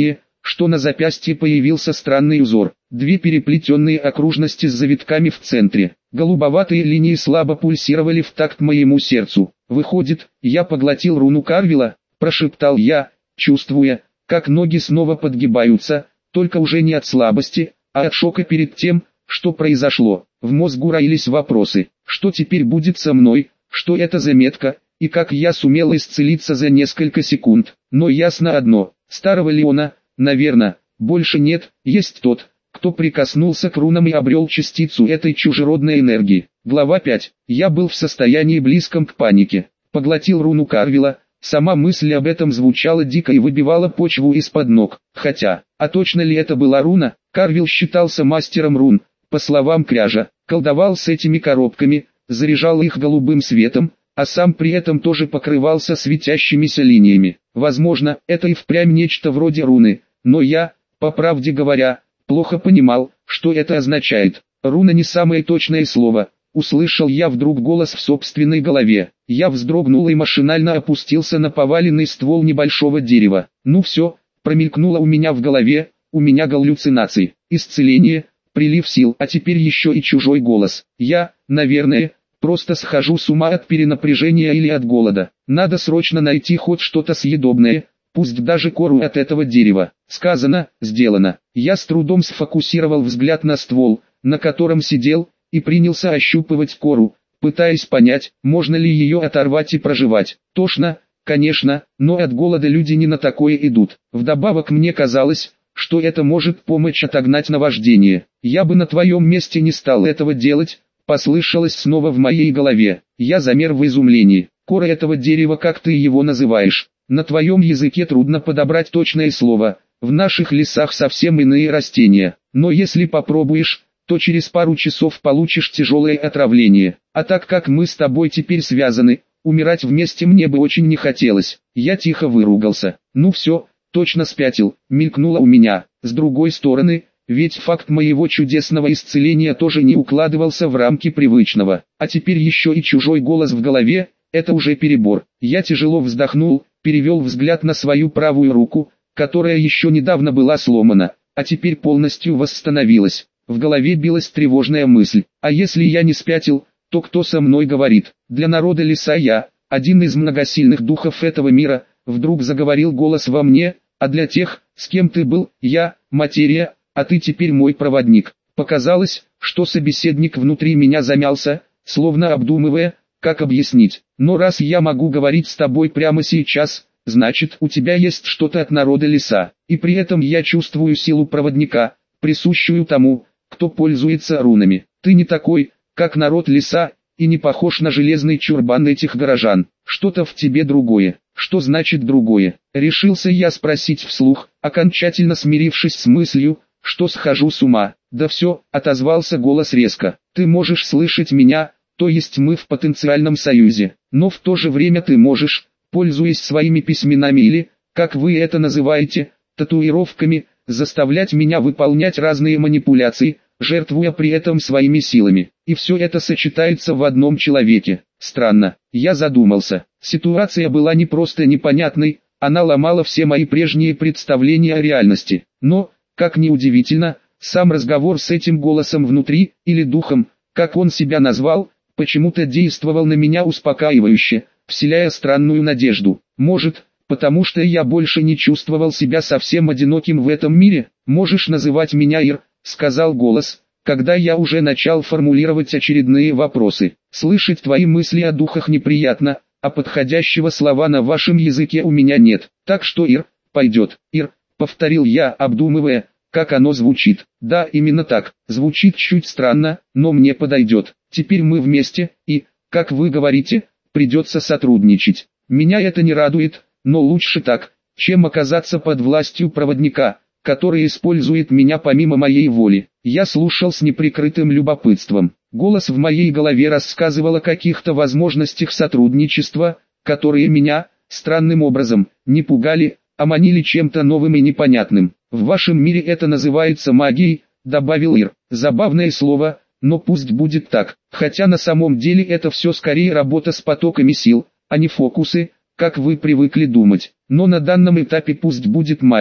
что на запястье появился странный узор. Две переплетенные окружности с завитками в центре. Голубоватые линии слабо пульсировали в такт моему сердцу. «Выходит, я поглотил руну Карвила», – прошептал я, чувствуя, как ноги снова подгибаются, только уже не от слабости, а от шока перед тем, что произошло. В мозгу роились вопросы: что теперь будет со мной, что это за метка, и как я сумел исцелиться за несколько секунд. Но ясно одно: старого Леона, наверное, больше нет, есть тот, кто прикоснулся к рунам и обрел частицу этой чужеродной энергии. Глава пять. Я был в состоянии близком к панике. Поглотил руну Карвила. Сама мысль об этом звучала дико и выбивала почву из-под ног. Хотя, а точно ли это была руна? Карвил считался мастером рун, по словам Кряжа, колдовал с этими коробками, заряжал их голубым светом, а сам при этом тоже покрывался светящимися линиями. Возможно, это и впрямь нечто вроде руны, но я, по правде говоря, плохо понимал, что это означает. Руна не самое точное слово. Услышал я вдруг голос в собственной голове. Я вздрогнул и машинально опустился на поваленный ствол небольшого дерева. Ну все, промелькнуло у меня в голове, у меня галлюцинации, исцеление, прилив сил, а теперь еще и чужой голос. Я, наверное, просто схожу с ума от перенапряжения или от голода. Надо срочно найти хоть что-то съедобное, пусть даже кору от этого дерева. Сказано, сделано. Я с трудом сфокусировал взгляд на ствол, на котором сидел, и принялся ощупывать кору, пытаясь понять, можно ли ее оторвать и прожевать. Тошно, конечно, но от голода люди не на такое идут. Вдобавок мне казалось, что это может помочь отогнать наваждение. Я бы на твоем месте не стал этого делать, послышалось снова в моей голове. Я замер в изумлении. Кора этого дерева, как ты его называешь? На твоем языке трудно подобрать точное слово. В наших лесах совсем иные растения. Но если попробуешь, то через пару часов получишь тяжелое отравление. А так как мы с тобой теперь связаны, умирать вместе мне бы очень не хотелось. Я тихо выругался. Ну все, точно спятил, мелькнуло у меня. С другой стороны, ведь факт моего чудесного исцеления тоже не укладывался в рамки привычного. А теперь еще и чужой голос в голове, это уже перебор. Я тяжело вздохнул, перевел взгляд на свою правую руку, которая еще недавно была сломана, а теперь полностью восстановилась. В голове билась тревожная мысль: а если я не спятил, то кто со мной говорит? Для народа леса я, один из многосильных духов этого мира, вдруг заговорил голос во мне, а для тех, с кем ты был, я, материя, а ты теперь мой проводник. Показалось, что собеседник внутри меня замялся, словно обдумывая, как объяснить. Но раз я могу говорить с тобой прямо сейчас, значит, у тебя есть что-то от народа леса, и при этом я чувствую силу проводника, присущую тому, кто пользуется рунами. Ты не такой, как народ леса, и не похож на железный чурбан этих горожан. Что-то в тебе другое. Что значит другое? Решился я спросить вслух, окончательно смирившись с мыслью, что схожу с ума. Да все, отозвался голос резко. Ты можешь слышать меня, то есть мы в потенциальном союзе. Но в то же время ты можешь, пользуясь своими письменами или, как вы это называете, татуировками, заставлять меня выполнять разные манипуляции, жертвуя при этом своими силами. И все это сочетается в одном человеке. Странно. Я задумался. Ситуация была не просто непонятной, она ломала все мои прежние представления о реальности. Но, как ни удивительно, сам разговор с этим голосом внутри, или духом, как он себя назвал, почему-то действовал на меня успокаивающе, вселяя странную надежду. Может, потому что я больше не чувствовал себя совсем одиноким в этом мире? Можешь называть меня Ир, сказал голос, когда я уже начал формулировать очередные вопросы. Слышать твои мысли о духах неприятно, а подходящего слова на вашем языке у меня нет. Так что Ир, пойдет. Ир, повторил я, обдумывая, как оно звучит. Да, именно так. Звучит чуть странно, но мне подойдет. Теперь мы вместе, и, как вы говорите, придется сотрудничать. Меня это не радует, но лучше так, чем оказаться под властью проводника, который использует меня помимо моей воли. Я слушал с неприкрытым любопытством. Голос в моей голове рассказывал о каких-то возможностях сотрудничества, которые меня, странным образом, не пугали, а манили чем-то новым и непонятным. В вашем мире это называется магией, добавил Ир. Забавное слово, но пусть будет так. Хотя на самом деле это все скорее работа с потоками сил, а не фокусы, как вы привыкли думать. Но на данном этапе пусть будет магия.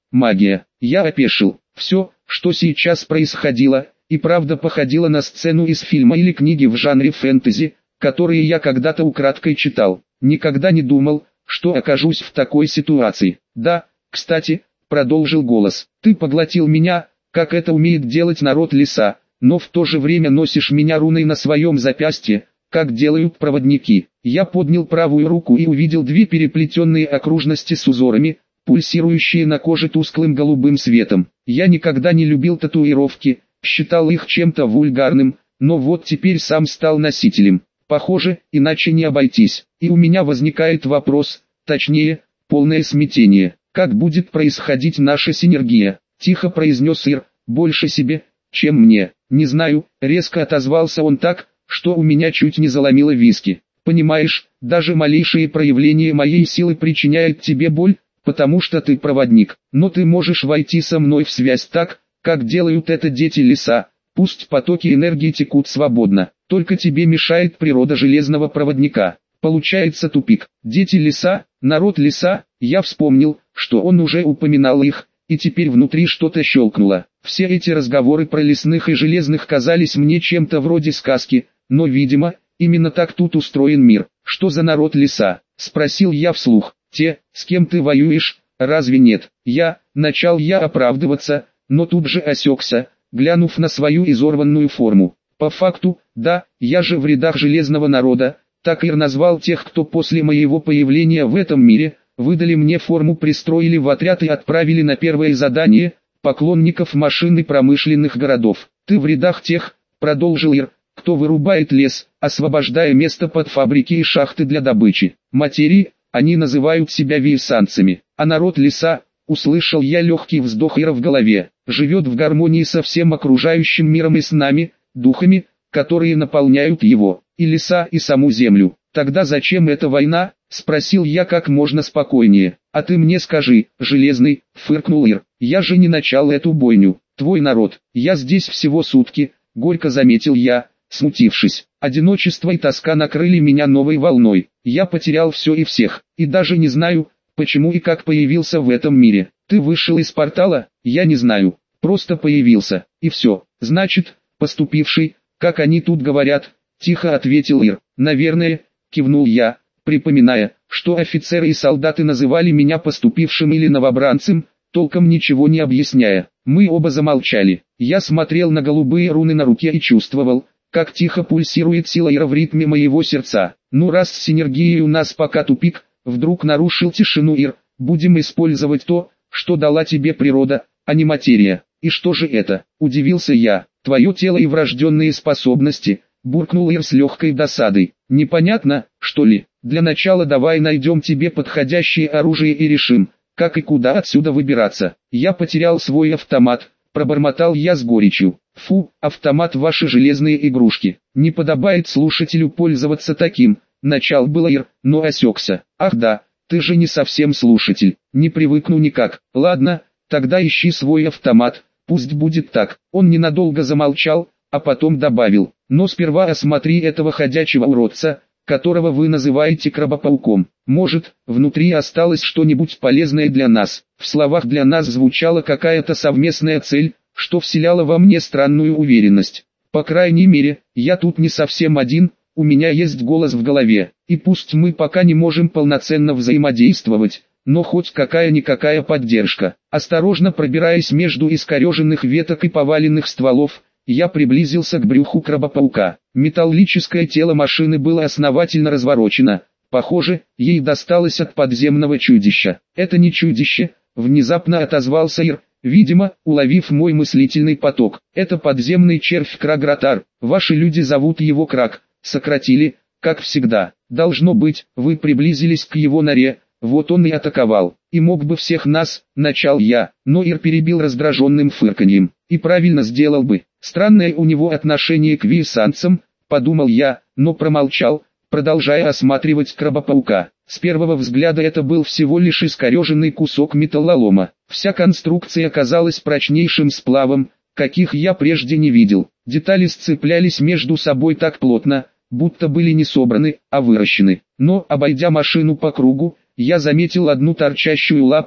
магия. Я опешил. Все, что сейчас происходило, и правда походило на сцену из фильма или книги в жанре фэнтези, которые я когда-то украдкой читал. Никогда не думал, что окажусь в такой ситуации. Да, кстати, продолжил голос, ты поглотил меня, как это умеет делать народ леса, но в то же время носишь меня руной на своем запястье, как делают проводники. Я поднял правую руку и увидел две переплетенные окружности с узорами, пульсирующие на коже тусклым голубым светом. Я никогда не любил татуировки, считал их чем-то вульгарным, но вот теперь сам стал носителем. Похоже, иначе не обойтись. И у меня возникает вопрос, точнее, полное смятение. Как будет происходить наша синергия? Тихо произнес Ир, больше себе, чем мне. Не знаю, резко отозвался он так, что у меня чуть не заломило виски. Понимаешь, даже малейшее проявление моей силы причиняет тебе боль, потому что ты проводник. Но ты можешь войти со мной в связь так, как делают это дети леса. Пусть потоки энергии текут свободно, только тебе мешает природа железного проводника. Получается тупик. Дети леса, народ леса, я вспомнил, что он уже упоминал их, и теперь внутри что-то щелкнуло. Все эти разговоры про лесных и железных казались мне чем-то вроде сказки, но, видимо, именно так тут устроен мир. Что за народ леса? Спросил я вслух. Те, с кем ты воюешь, разве нет? Я, начал я оправдываться, но тут же осекся, глянув на свою изорванную форму. По факту, да, я же в рядах железного народа, так и назвал тех, кто после моего появления в этом мире, выдали мне форму, пристроили в отряд и отправили на первое задание, поклонников машин и промышленных городов. Ты в рядах тех, продолжил Ир, кто вырубает лес, освобождая место под фабрики и шахты для добычи материи, они называют себя виесанцами, а народ леса, услышал я легкий вздох Ира в голове, живет в гармонии со всем окружающим миром и с нами, духами, которые наполняют его, и леса, и саму землю. Тогда зачем эта война? Спросил я как можно спокойнее. А ты мне скажи, Железный, фыркнул Ир, я же не начал эту бойню, твой народ, я здесь всего сутки, горько заметил я, смутившись. Одиночество и тоска накрыли меня новой волной, я потерял все и всех, и даже не знаю, почему и как появился в этом мире. Ты вышел из портала? Я не знаю, просто появился, и все. Значит, поступивший, как они тут говорят, тихо ответил Ир. Наверное, кивнул я, припоминая, что офицеры и солдаты называли меня поступившим или новобранцем, толком ничего не объясняя. Мы оба замолчали. Я смотрел на голубые руны на руке и чувствовал, как тихо пульсирует сила Ира в ритме моего сердца. Ну раз с синергией у нас пока тупик, вдруг нарушил тишину Ир, будем использовать то, что дала тебе природа, а не материя. И что же это? Удивился я. Твое тело и врожденные способности, буркнул Ир с легкой досадой. Непонятно, что ли? Для начала давай найдем тебе подходящее оружие и решим, как и куда отсюда выбираться. Я потерял свой автомат, пробормотал я с горечью. Фу, автомат, ваши железные игрушки. Не подобает слушателю пользоваться таким. Начал было Ир, но осекся. Ах да, ты же не совсем слушатель. Не привыкну никак. Ладно, тогда ищи свой автомат. Пусть будет так. Он ненадолго замолчал, а потом добавил. Но сперва осмотри этого ходячего уродца, которого вы называете крабопауком. Может, внутри осталось что-нибудь полезное для нас. В словах «для нас» звучала какая-то совместная цель, что вселяло во мне странную уверенность. По крайней мере, я тут не совсем один, у меня есть голос в голове. И пусть мы пока не можем полноценно взаимодействовать, но хоть какая-никакая поддержка. Осторожно пробираясь между искореженных веток и поваленных стволов, я приблизился к брюху крабопаука. Металлическое тело машины было основательно разворочено. Похоже, ей досталось от подземного чудища. Это не чудище, внезапно отозвался Ир, видимо, уловив мой мыслительный поток. Это подземный червь Крагратар. Ваши люди зовут его Краг. Сократили, как всегда. Должно быть, вы приблизились к его норе. Вот он и атаковал. И мог бы всех нас, начал я, но Ир перебил раздраженным фырканьем. И правильно сделал бы. Странное у него отношение к виесанцам, подумал я, но промолчал, продолжая осматривать крабопаука. С первого взгляда это был всего лишь искореженный кусок металлолома. Вся конструкция оказалась прочнейшим сплавом, каких я прежде не видел. Детали сцеплялись между собой так плотно, будто были не собраны, а выращены. Но, обойдя машину по кругу, я заметил одну торчащую лапу,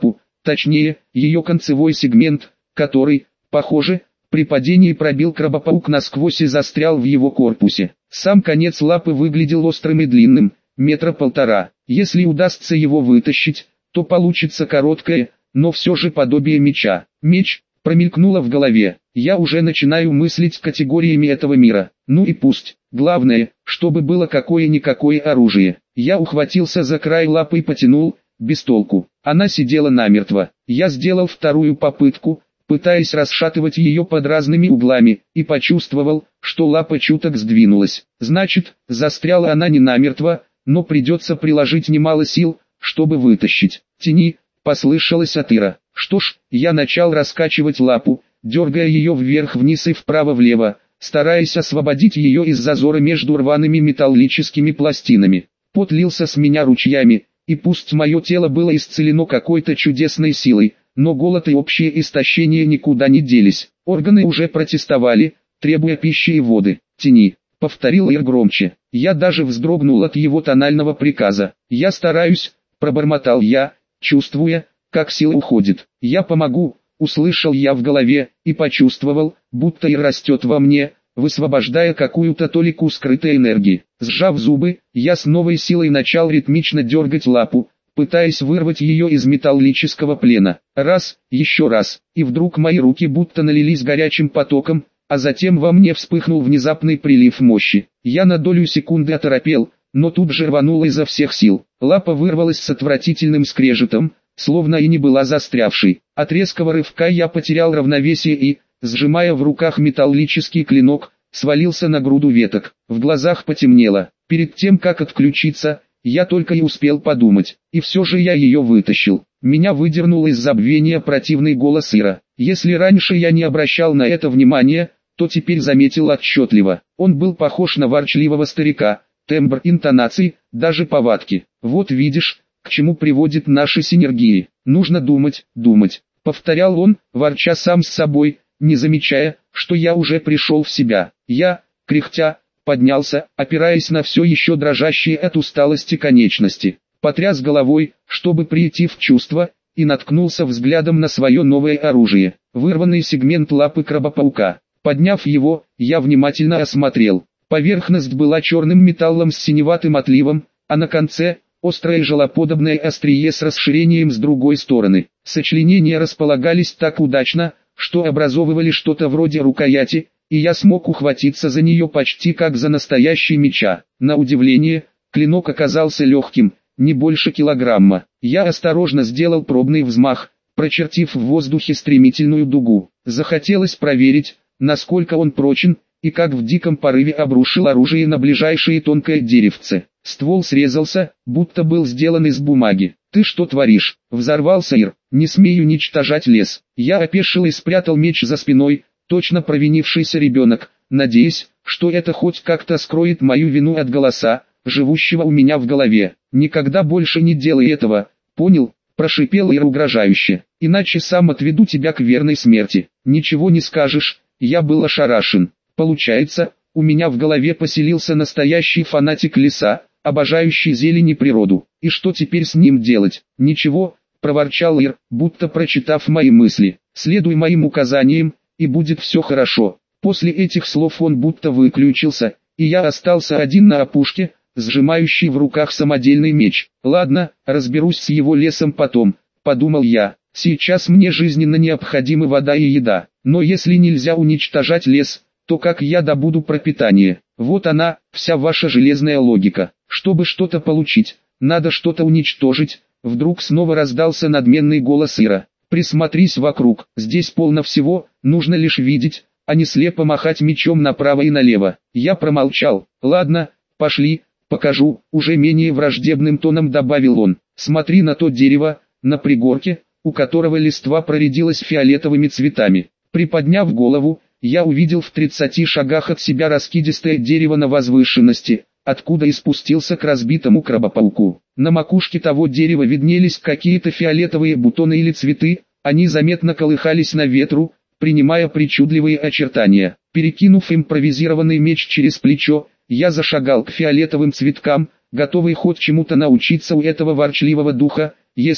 точнее, ее концевой сегмент, который, похоже, при падении пробил крабопаук насквозь и застрял в его корпусе. Сам конец лапы выглядел острым и длинным, метра полтора. Если удастся его вытащить, то получится короткое, но все же подобие меча. Меч промелькнуло в голове. Я уже начинаю мыслить категориями этого мира. Ну и пусть. Главное, чтобы было какое-никакое оружие. Я ухватился за край лапы и потянул, без толку. Она сидела намертво. Я сделал вторую попытку, пытаясь расшатывать ее под разными углами, и почувствовал, что лапа чуток сдвинулась. Значит, застряла она не намертво, но придется приложить немало сил, чтобы вытащить. «Тяни», — послышалось от Ира. Что ж, я начал раскачивать лапу, дергая ее вверх-вниз и вправо-влево, стараясь освободить ее из зазора между рваными металлическими пластинами. Пот лился с меня ручьями, и пусть мое тело было исцелено какой-то чудесной силой, но голод и общее истощение никуда не делись. Органы уже протестовали, требуя пищи и воды. «Тяни», — повторил Ир громче. Я даже вздрогнул от его тонального приказа. «Я стараюсь», — пробормотал я, чувствуя, как сила уходит. «Я помогу», — услышал я в голове, и почувствовал, будто Ир растет во мне, высвобождая какую-то толику скрытой энергии. Сжав зубы, я с новой силой начал ритмично дергать лапу, пытаясь вырвать ее из металлического плена. Раз, еще раз, и вдруг мои руки будто налились горячим потоком, а затем во мне вспыхнул внезапный прилив мощи. Я на долю секунды оторопел, но тут же рванул изо всех сил. Лапа вырвалась с отвратительным скрежетом, словно и не была застрявшей. От резкого рывка я потерял равновесие и, сжимая в руках металлический клинок, свалился на груду веток. В глазах потемнело. Перед тем, как отключиться, я только и успел подумать, и все же я ее вытащил. Меня выдернул из забвения противный голос Ира. Если раньше я не обращал на это внимания, то теперь заметил отчетливо. Он был похож на ворчливого старика, тембр, интонации, даже повадки. Вот видишь, к чему приводит наши синергии. Нужно думать, думать. Повторял он, ворча сам с собой, не замечая, что я уже пришел в себя. Я, кряхтя, поднялся, опираясь на все еще дрожащие от усталости конечности. Потряс головой, чтобы прийти в чувство, и наткнулся взглядом на свое новое оружие. Вырванный сегмент лапы крабопаука. Подняв его, я внимательно осмотрел. Поверхность была черным металлом с синеватым отливом, а на конце – острое желоподобное острие с расширением с другой стороны. Сочленения располагались так удачно, что образовывали что-то вроде рукояти, и я смог ухватиться за нее почти как за настоящий меча. На удивление, клинок оказался легким, не больше килограмма. Я осторожно сделал пробный взмах, прочертив в воздухе стремительную дугу. Захотелось проверить, насколько он прочен, и как в диком порыве обрушил оружие на ближайшее тонкое деревце. Ствол срезался, будто был сделан из бумаги. «Ты что творишь?» — взорвался Ир. «Не смей уничтожать лес». Я опешил и спрятал меч за спиной, точно провинившийся ребенок, надеясь, что это хоть как-то скроет мою вину от голоса, живущего у меня в голове. «Никогда больше не делай этого, понял?» — прошипел Ир угрожающе. «Иначе сам отведу тебя к верной смерти». «Ничего не скажешь», я был ошарашен. Получается, у меня в голове поселился настоящий фанатик леса, обожающий зелень и природу. И что теперь с ним делать? «Ничего», — проворчал Ир, будто прочитав мои мысли. «Следуй моим указаниям, и будет все хорошо». После этих слов он будто выключился, и я остался один на опушке, сжимающий в руках самодельный меч. «Ладно, разберусь с его лесом потом», — подумал я. «Сейчас мне жизненно необходимы вода и еда. Но если нельзя уничтожать лес, то как я добуду пропитание? Вот она, вся ваша железная логика. Чтобы что-то получить, надо что-то уничтожить». Вдруг снова раздался надменный голос Ира. «Присмотрись вокруг, здесь полно всего, нужно лишь видеть, а не слепо махать мечом направо и налево». Я промолчал. «Ладно, пошли, покажу», уже менее враждебным тоном добавил он. «Смотри на то дерево, на пригорке, у которого листва проредилась фиолетовыми цветами». Приподняв голову, я увидел в тридцати шагах от себя раскидистое дерево на возвышенности, откуда и спустился к разбитому крабопауку. На макушке того дерева виднелись какие-то фиолетовые бутоны или цветы, они заметно колыхались на ветру, принимая причудливые очертания. Перекинув импровизированный меч через плечо, я зашагал к фиолетовым цветкам, готовый хоть чему-то научиться у этого ворчливого духа, если,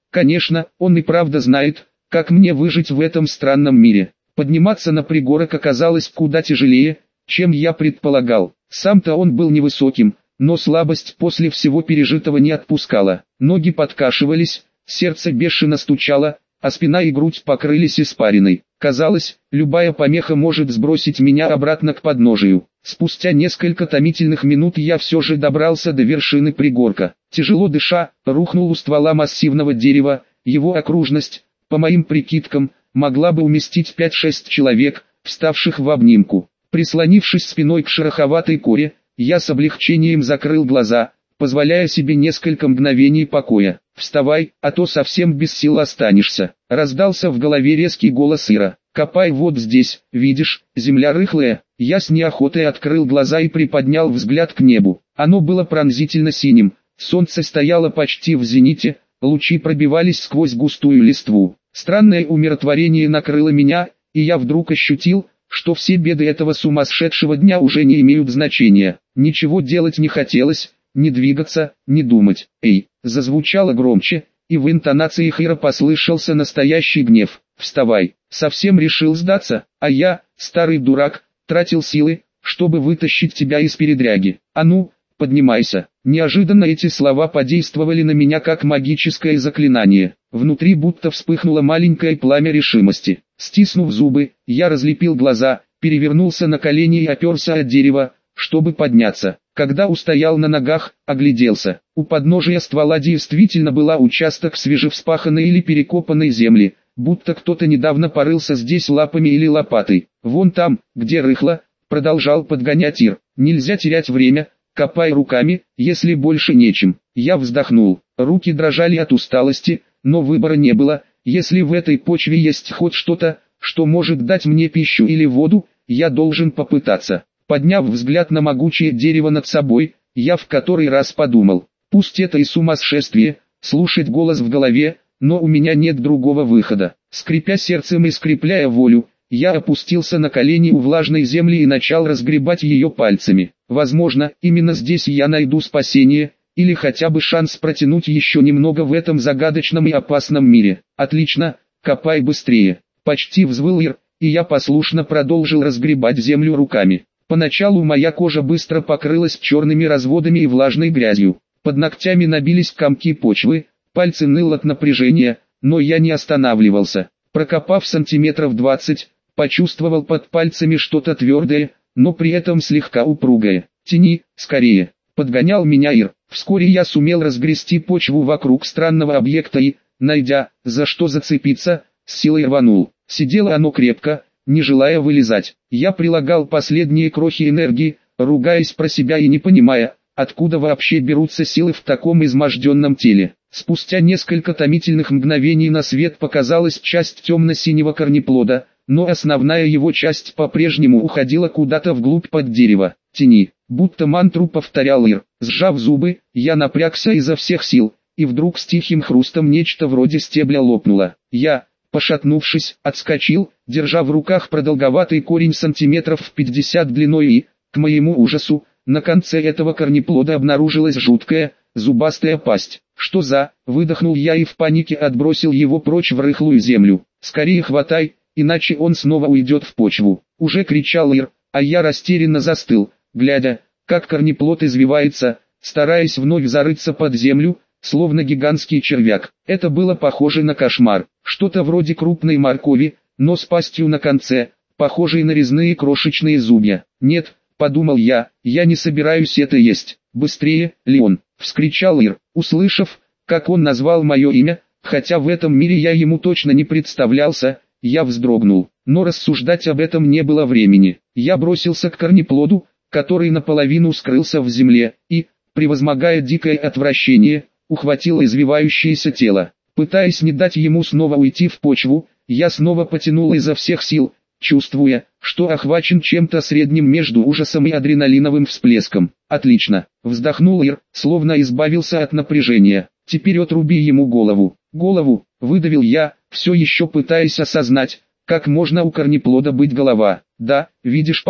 Конечно, он и правда знает, как мне выжить в этом странном мире. Подниматься на пригорок оказалось куда тяжелее, чем я предполагал. Сам-то он был невысоким, но слабость после всего пережитого не отпускала. Ноги подкашивались, сердце бешено стучало, а спина и грудь покрылись испариной. Казалось, любая помеха может сбросить меня обратно к подножию. Спустя несколько томительных минут я все же добрался до вершины пригорка. Тяжело дыша, рухнул у ствола массивного дерева. Его окружность, по моим прикидкам, могла бы уместить пять-шесть человек, вставших в обнимку. Прислонившись спиной к шероховатой коре, я с облегчением закрыл глаза, позволяя себе несколько мгновений покоя. «Вставай, а то совсем без сил останешься», — раздался в голове резкий голос Ира. «Копай вот здесь, видишь, земля рыхлая». Я с неохотой открыл глаза и приподнял взгляд к небу. Оно было пронзительно синим, солнце стояло почти в зените, лучи пробивались сквозь густую листву. Странное умиротворение накрыло меня, и я вдруг ощутил, что все беды этого сумасшедшего дня уже не имеют значения. Ничего делать не хотелось, не двигаться, не думать. «Эй!» зазвучало громче, и в интонации Хира послышался настоящий гнев. «Вставай!» Совсем решил сдаться, а я, старый дурак, тратил силы, чтобы вытащить тебя из передряги. А ну, поднимайся. Неожиданно эти слова подействовали на меня как магическое заклинание. Внутри будто вспыхнуло маленькое пламя решимости. Стиснув зубы, я разлепил глаза, перевернулся на колени и оперся от дерева, чтобы подняться. Когда устоял на ногах, огляделся. У подножия ствола действительно была участок свежевспаханной или перекопанной земли, будто кто-то недавно порылся здесь лапами или лопатой. Вон там, где рыхло, продолжал подгонять Ир. Нельзя терять время, копай руками, если больше нечем. Я вздохнул. Руки дрожали от усталости, но выбора не было. Если в этой почве есть хоть что-то, что может дать мне пищу или воду, я должен попытаться. Подняв взгляд на могучее дерево над собой, я в который раз подумал, пусть это и сумасшествие, слушать голос в голове, но у меня нет другого выхода. Скрипя сердцем и скрепляя волю, я опустился на колени у влажной земли и начал разгребать ее пальцами. Возможно, именно здесь я найду спасение, или хотя бы шанс протянуть еще немного в этом загадочном и опасном мире. Отлично, копай быстрее. Почти взвыл Ир, и я послушно продолжил разгребать землю руками. Поначалу моя кожа быстро покрылась черными разводами и влажной грязью. Под ногтями набились комки почвы, пальцы ныл от напряжения, но я не останавливался. Прокопав сантиметров двадцать, почувствовал под пальцами что-то твердое, но при этом слегка упругое. «Тяни, скорее!» — подгонял меня Ир. Вскоре я сумел разгрести почву вокруг странного объекта и, найдя, за что зацепиться, с силой рванул. Сидело оно крепко, не желая вылезать. Я прилагал последние крохи энергии, ругаясь про себя и не понимая, откуда вообще берутся силы в таком изможденном теле. Спустя несколько томительных мгновений на свет показалась часть темно-синего корнеплода, но основная его часть по-прежнему уходила куда-то вглубь под дерево. «Тяни», будто мантру повторял Ир. Сжав зубы, я напрягся изо всех сил, и вдруг с тихим хрустом нечто вроде стебля лопнуло. Я, пошатнувшись, отскочил, держа в руках продолговатый корень сантиметров в пятьдесят длиной и, к моему ужасу, на конце этого корнеплода обнаружилась жуткая, зубастая пасть. «Что за?» — выдохнул я и в панике отбросил его прочь в рыхлую землю. «Скорее хватай, иначе он снова уйдет в почву!» — уже кричал Ир, а я растерянно застыл, глядя, как корнеплод извивается, стараясь вновь зарыться под землю, словно гигантский червяк. Это было похоже на кошмар, что-то вроде крупной моркови, но с пастью на конце, похожей на резные крошечные зубья. «Нет», — подумал я, — «я не собираюсь это есть». «Быстрее, Леон!» — вскричал Ир, услышав, как он назвал мое имя, хотя в этом мире я ему точно не представлялся. Я вздрогнул, но рассуждать об этом не было времени. Я бросился к корнеплоду, который наполовину скрылся в земле, и, превозмогая дикое отвращение, ухватил извивающееся тело. Пытаясь не дать ему снова уйти в почву, я снова потянул изо всех сил, чувствуя, что охвачен чем-то средним между ужасом и адреналиновым всплеском. «Отлично!» — вздохнул Ир, словно избавился от напряжения. «Теперь отруби ему голову». «Голову!» — выдавил я, все еще пытаясь осознать, как можно у корнеплода быть голова. «Да, видишь пасть?»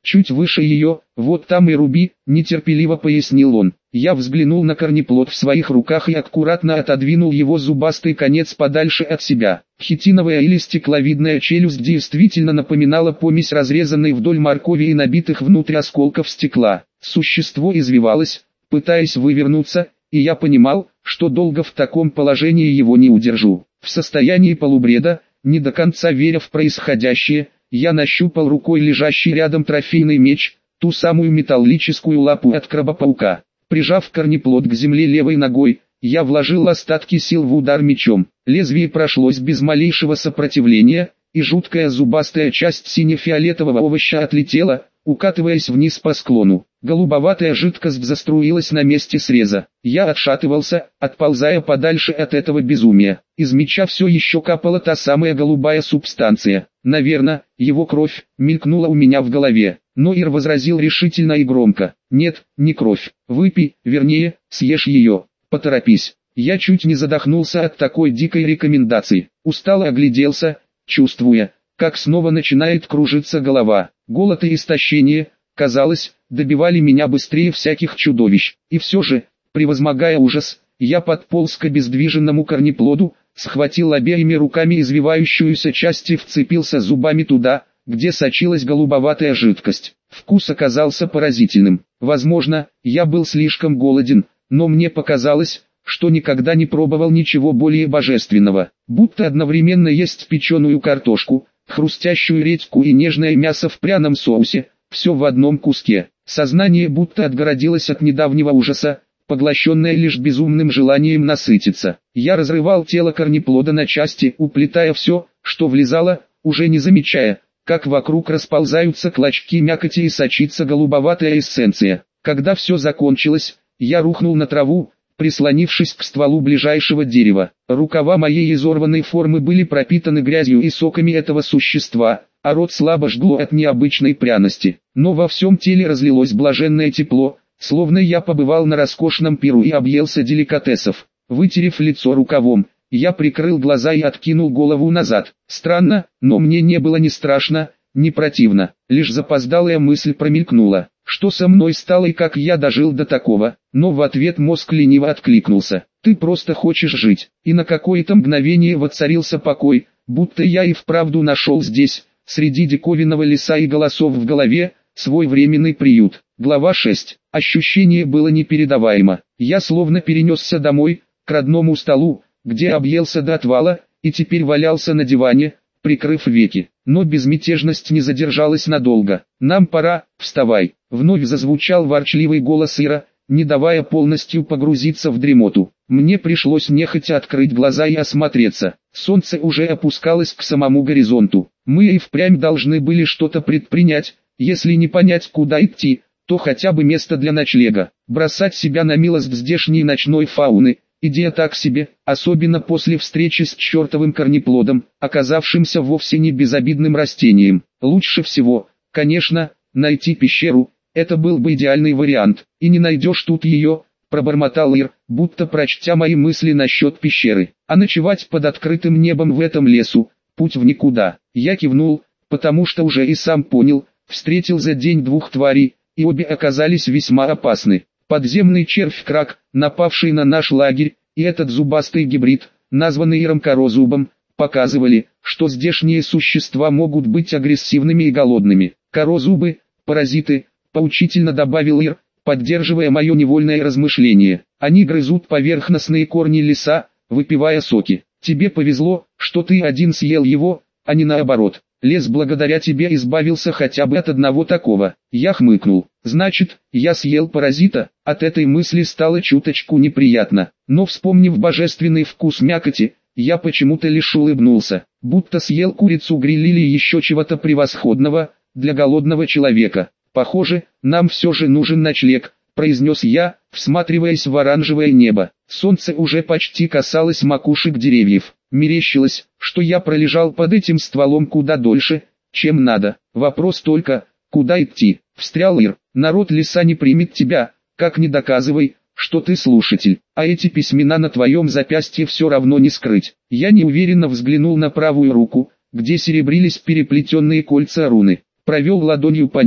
Чуть выше ее, вот там и руби, нетерпеливо пояснил он. Я взглянул на корнеплод в своих руках и аккуратно отодвинул его зубастый конец подальше от себя. Хитиновая или стекловидная челюсть действительно напоминала помесь разрезанной вдоль моркови и набитых внутрь осколков стекла. Существо извивалось, пытаясь вывернуться, и я понимал, что долго в таком положении его не удержу. В состоянии полубреда, не до конца веря в происходящее, я нащупал рукой лежащий рядом трофейный меч, ту самую металлическую лапу от крабопаука. Прижав корнеплод к земле левой ногой, я вложил остатки сил в удар мечом. Лезвие прошлось без малейшего сопротивления, и жуткая зубастая часть сине-фиолетового овоща отлетела, укатываясь вниз по склону. Голубоватая жидкость заструилась на месте среза. Я отшатывался, отползая подальше от этого безумия. Из меча все еще капала та самая голубая субстанция. Наверное, его кровь, мелькнула у меня в голове. Но Ир возразил решительно и громко. Нет, не кровь. Выпей, вернее, съешь ее. Поторопись. Я чуть не задохнулся от такой дикой рекомендации. Устало огляделся, чувствуя, как снова начинает кружиться голова. Голод и истощение, казалось, добивали меня быстрее всяких чудовищ. И все же, превозмогая ужас, я подполз к обездвиженному корнеплоду, схватил обеими руками извивающуюся часть и вцепился зубами туда, где сочилась голубоватая жидкость. Вкус оказался поразительным. Возможно, я был слишком голоден, но мне показалось, что никогда не пробовал ничего более божественного. Будто одновременно есть печеную картошку, хрустящую редьку и нежное мясо в пряном соусе, все в одном куске. Сознание будто отгородилось от недавнего ужаса, поглощенное лишь безумным желанием насытиться. Я разрывал тело корнеплода на части, уплетая все, что влезало, уже не замечая, как вокруг расползаются клочки мякоти и сочится голубоватая эссенция. Когда все закончилось, я рухнул на траву, прислонившись к стволу ближайшего дерева. Рукава моей изорванной формы были пропитаны грязью и соками этого существа, а рот слабо жгло от необычной пряности. Но во всем теле разлилось блаженное тепло, словно я побывал на роскошном пиру и объелся деликатесов. Вытерев лицо рукавом, я прикрыл глаза и откинул голову назад. Странно, но мне не было ни страшно, ни противно. Лишь запоздалая мысль промелькнула, что со мной стало и как я дожил до такого, но в ответ мозг лениво откликнулся. Ты просто хочешь жить. И на какое-то мгновение воцарился покой, будто я и вправду нашел здесь, среди диковинного леса и голосов в голове, свой временный приют. Глава шесть. Ощущение было непередаваемо. Я словно перенесся домой, к родному столу, где объелся до отвала, и теперь валялся на диване, прикрыв веки. Но безмятежность не задержалась надолго. «Нам пора, вставай!» Вновь зазвучал ворчливый голос Ира, не давая полностью погрузиться в дремоту. Мне пришлось нехотя открыть глаза и осмотреться. Солнце уже опускалось к самому горизонту. Мы и впрямь должны были что-то предпринять, если не понять, куда идти, то хотя бы место для ночлега. Бросать себя на милость здешней ночной фауны – идея так себе, особенно после встречи с чертовым корнеплодом, оказавшимся вовсе не безобидным растением. Лучше всего, конечно, найти пещеру, это был бы идеальный вариант. И не найдешь тут ее, пробормотал Ир, будто прочтя мои мысли насчет пещеры. А ночевать под открытым небом в этом лесу, путь в никуда. Я кивнул, потому что уже и сам понял, встретил за день двух тварей, и обе оказались весьма опасны. Подземный червь-крак, напавший на наш лагерь, и этот зубастый гибрид, названный Иром Корозубом, показывали, что здешние существа могут быть агрессивными и голодными. Корозубы, паразиты, поучительно добавил Ир, поддерживая мое невольное размышление. Они грызут поверхностные корни леса, выпивая соки. Тебе повезло, что ты один съел его, а не наоборот. Лес благодаря тебе избавился хотя бы от одного такого. Я хмыкнул. Значит, я съел паразита. От этой мысли стало чуточку неприятно. Но вспомнив божественный вкус мякоти, я почему-то лишь улыбнулся. Будто съел курицу-гриль или еще чего-то превосходного, для голодного человека. Похоже, нам все же нужен ночлег, произнес я, всматриваясь в оранжевое небо. Солнце уже почти касалось макушек деревьев. Мерещилось, что я пролежал под этим стволом куда дольше, чем надо. Вопрос только, куда идти? Встрял Ир. Народ леса не примет тебя, как не доказывай, что ты слушатель. А эти письмена на твоем запястье все равно не скрыть. Я неуверенно взглянул на правую руку, где серебрились переплетенные кольца руны. Провел ладонью по ним.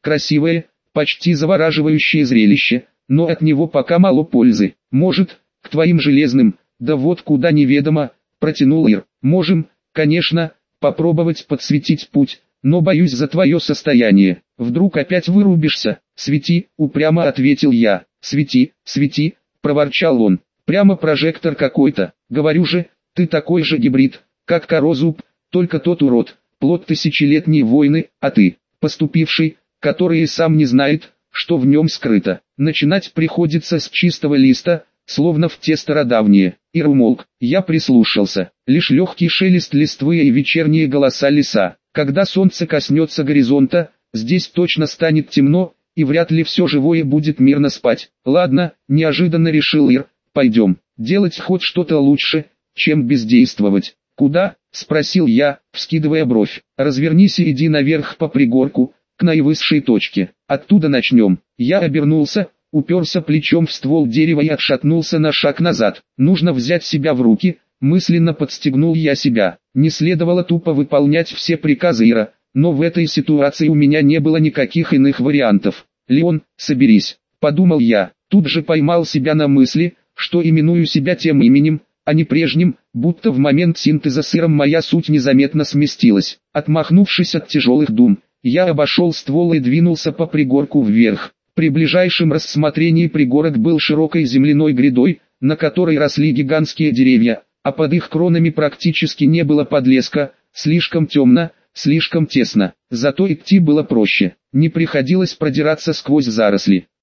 красивое, почти завораживающее зрелище, но от него пока мало пользы. Может, к твоим железным, да вот куда неведомо, протянул Ир. Можем, конечно, попробовать подсветить путь, но боюсь за твое состояние. Вдруг опять вырубишься. Свети, упрямо ответил я. Свети, свети, проворчал он. Прямо прожектор какой-то. Говорю же, ты такой же гибрид, как Корозуб, только тот урод, плод тысячелетней войны, а ты, поступивший, который и сам не знает, что в нем скрыто. Начинать приходится с чистого листа, словно в те стародавние. Ир умолк, я прислушался. Лишь легкий шелест листвы и вечерние голоса леса. Когда солнце коснется горизонта, здесь точно станет темно, и вряд ли все живое будет мирно спать. Ладно, неожиданно решил Ир, пойдем. Делать хоть что-то лучше, чем бездействовать. Куда? Спросил я, вскидывая бровь. Развернись и иди наверх по пригорку, к наивысшей точке. Оттуда начнем. Я обернулся, уперся плечом в ствол дерева и отшатнулся на шаг назад. Нужно взять себя в руки, мысленно подстегнул я себя. Не следовало тупо выполнять все приказы Ира, но в этой ситуации у меня не было никаких иных вариантов. «Леон, соберись», — подумал я. Тут же поймал себя на мысли, что именую себя тем именем, а не прежним, будто в момент синтеза с Иром моя суть незаметно сместилась. Отмахнувшись от тяжелых дум, я обошел ствол и двинулся по пригорку вверх. При ближайшем рассмотрении пригорок был широкой земляной грядой, на которой росли гигантские деревья, а под их кронами практически не было подлеска, слишком темно, слишком тесно. Зато идти было проще, не приходилось продираться сквозь заросли.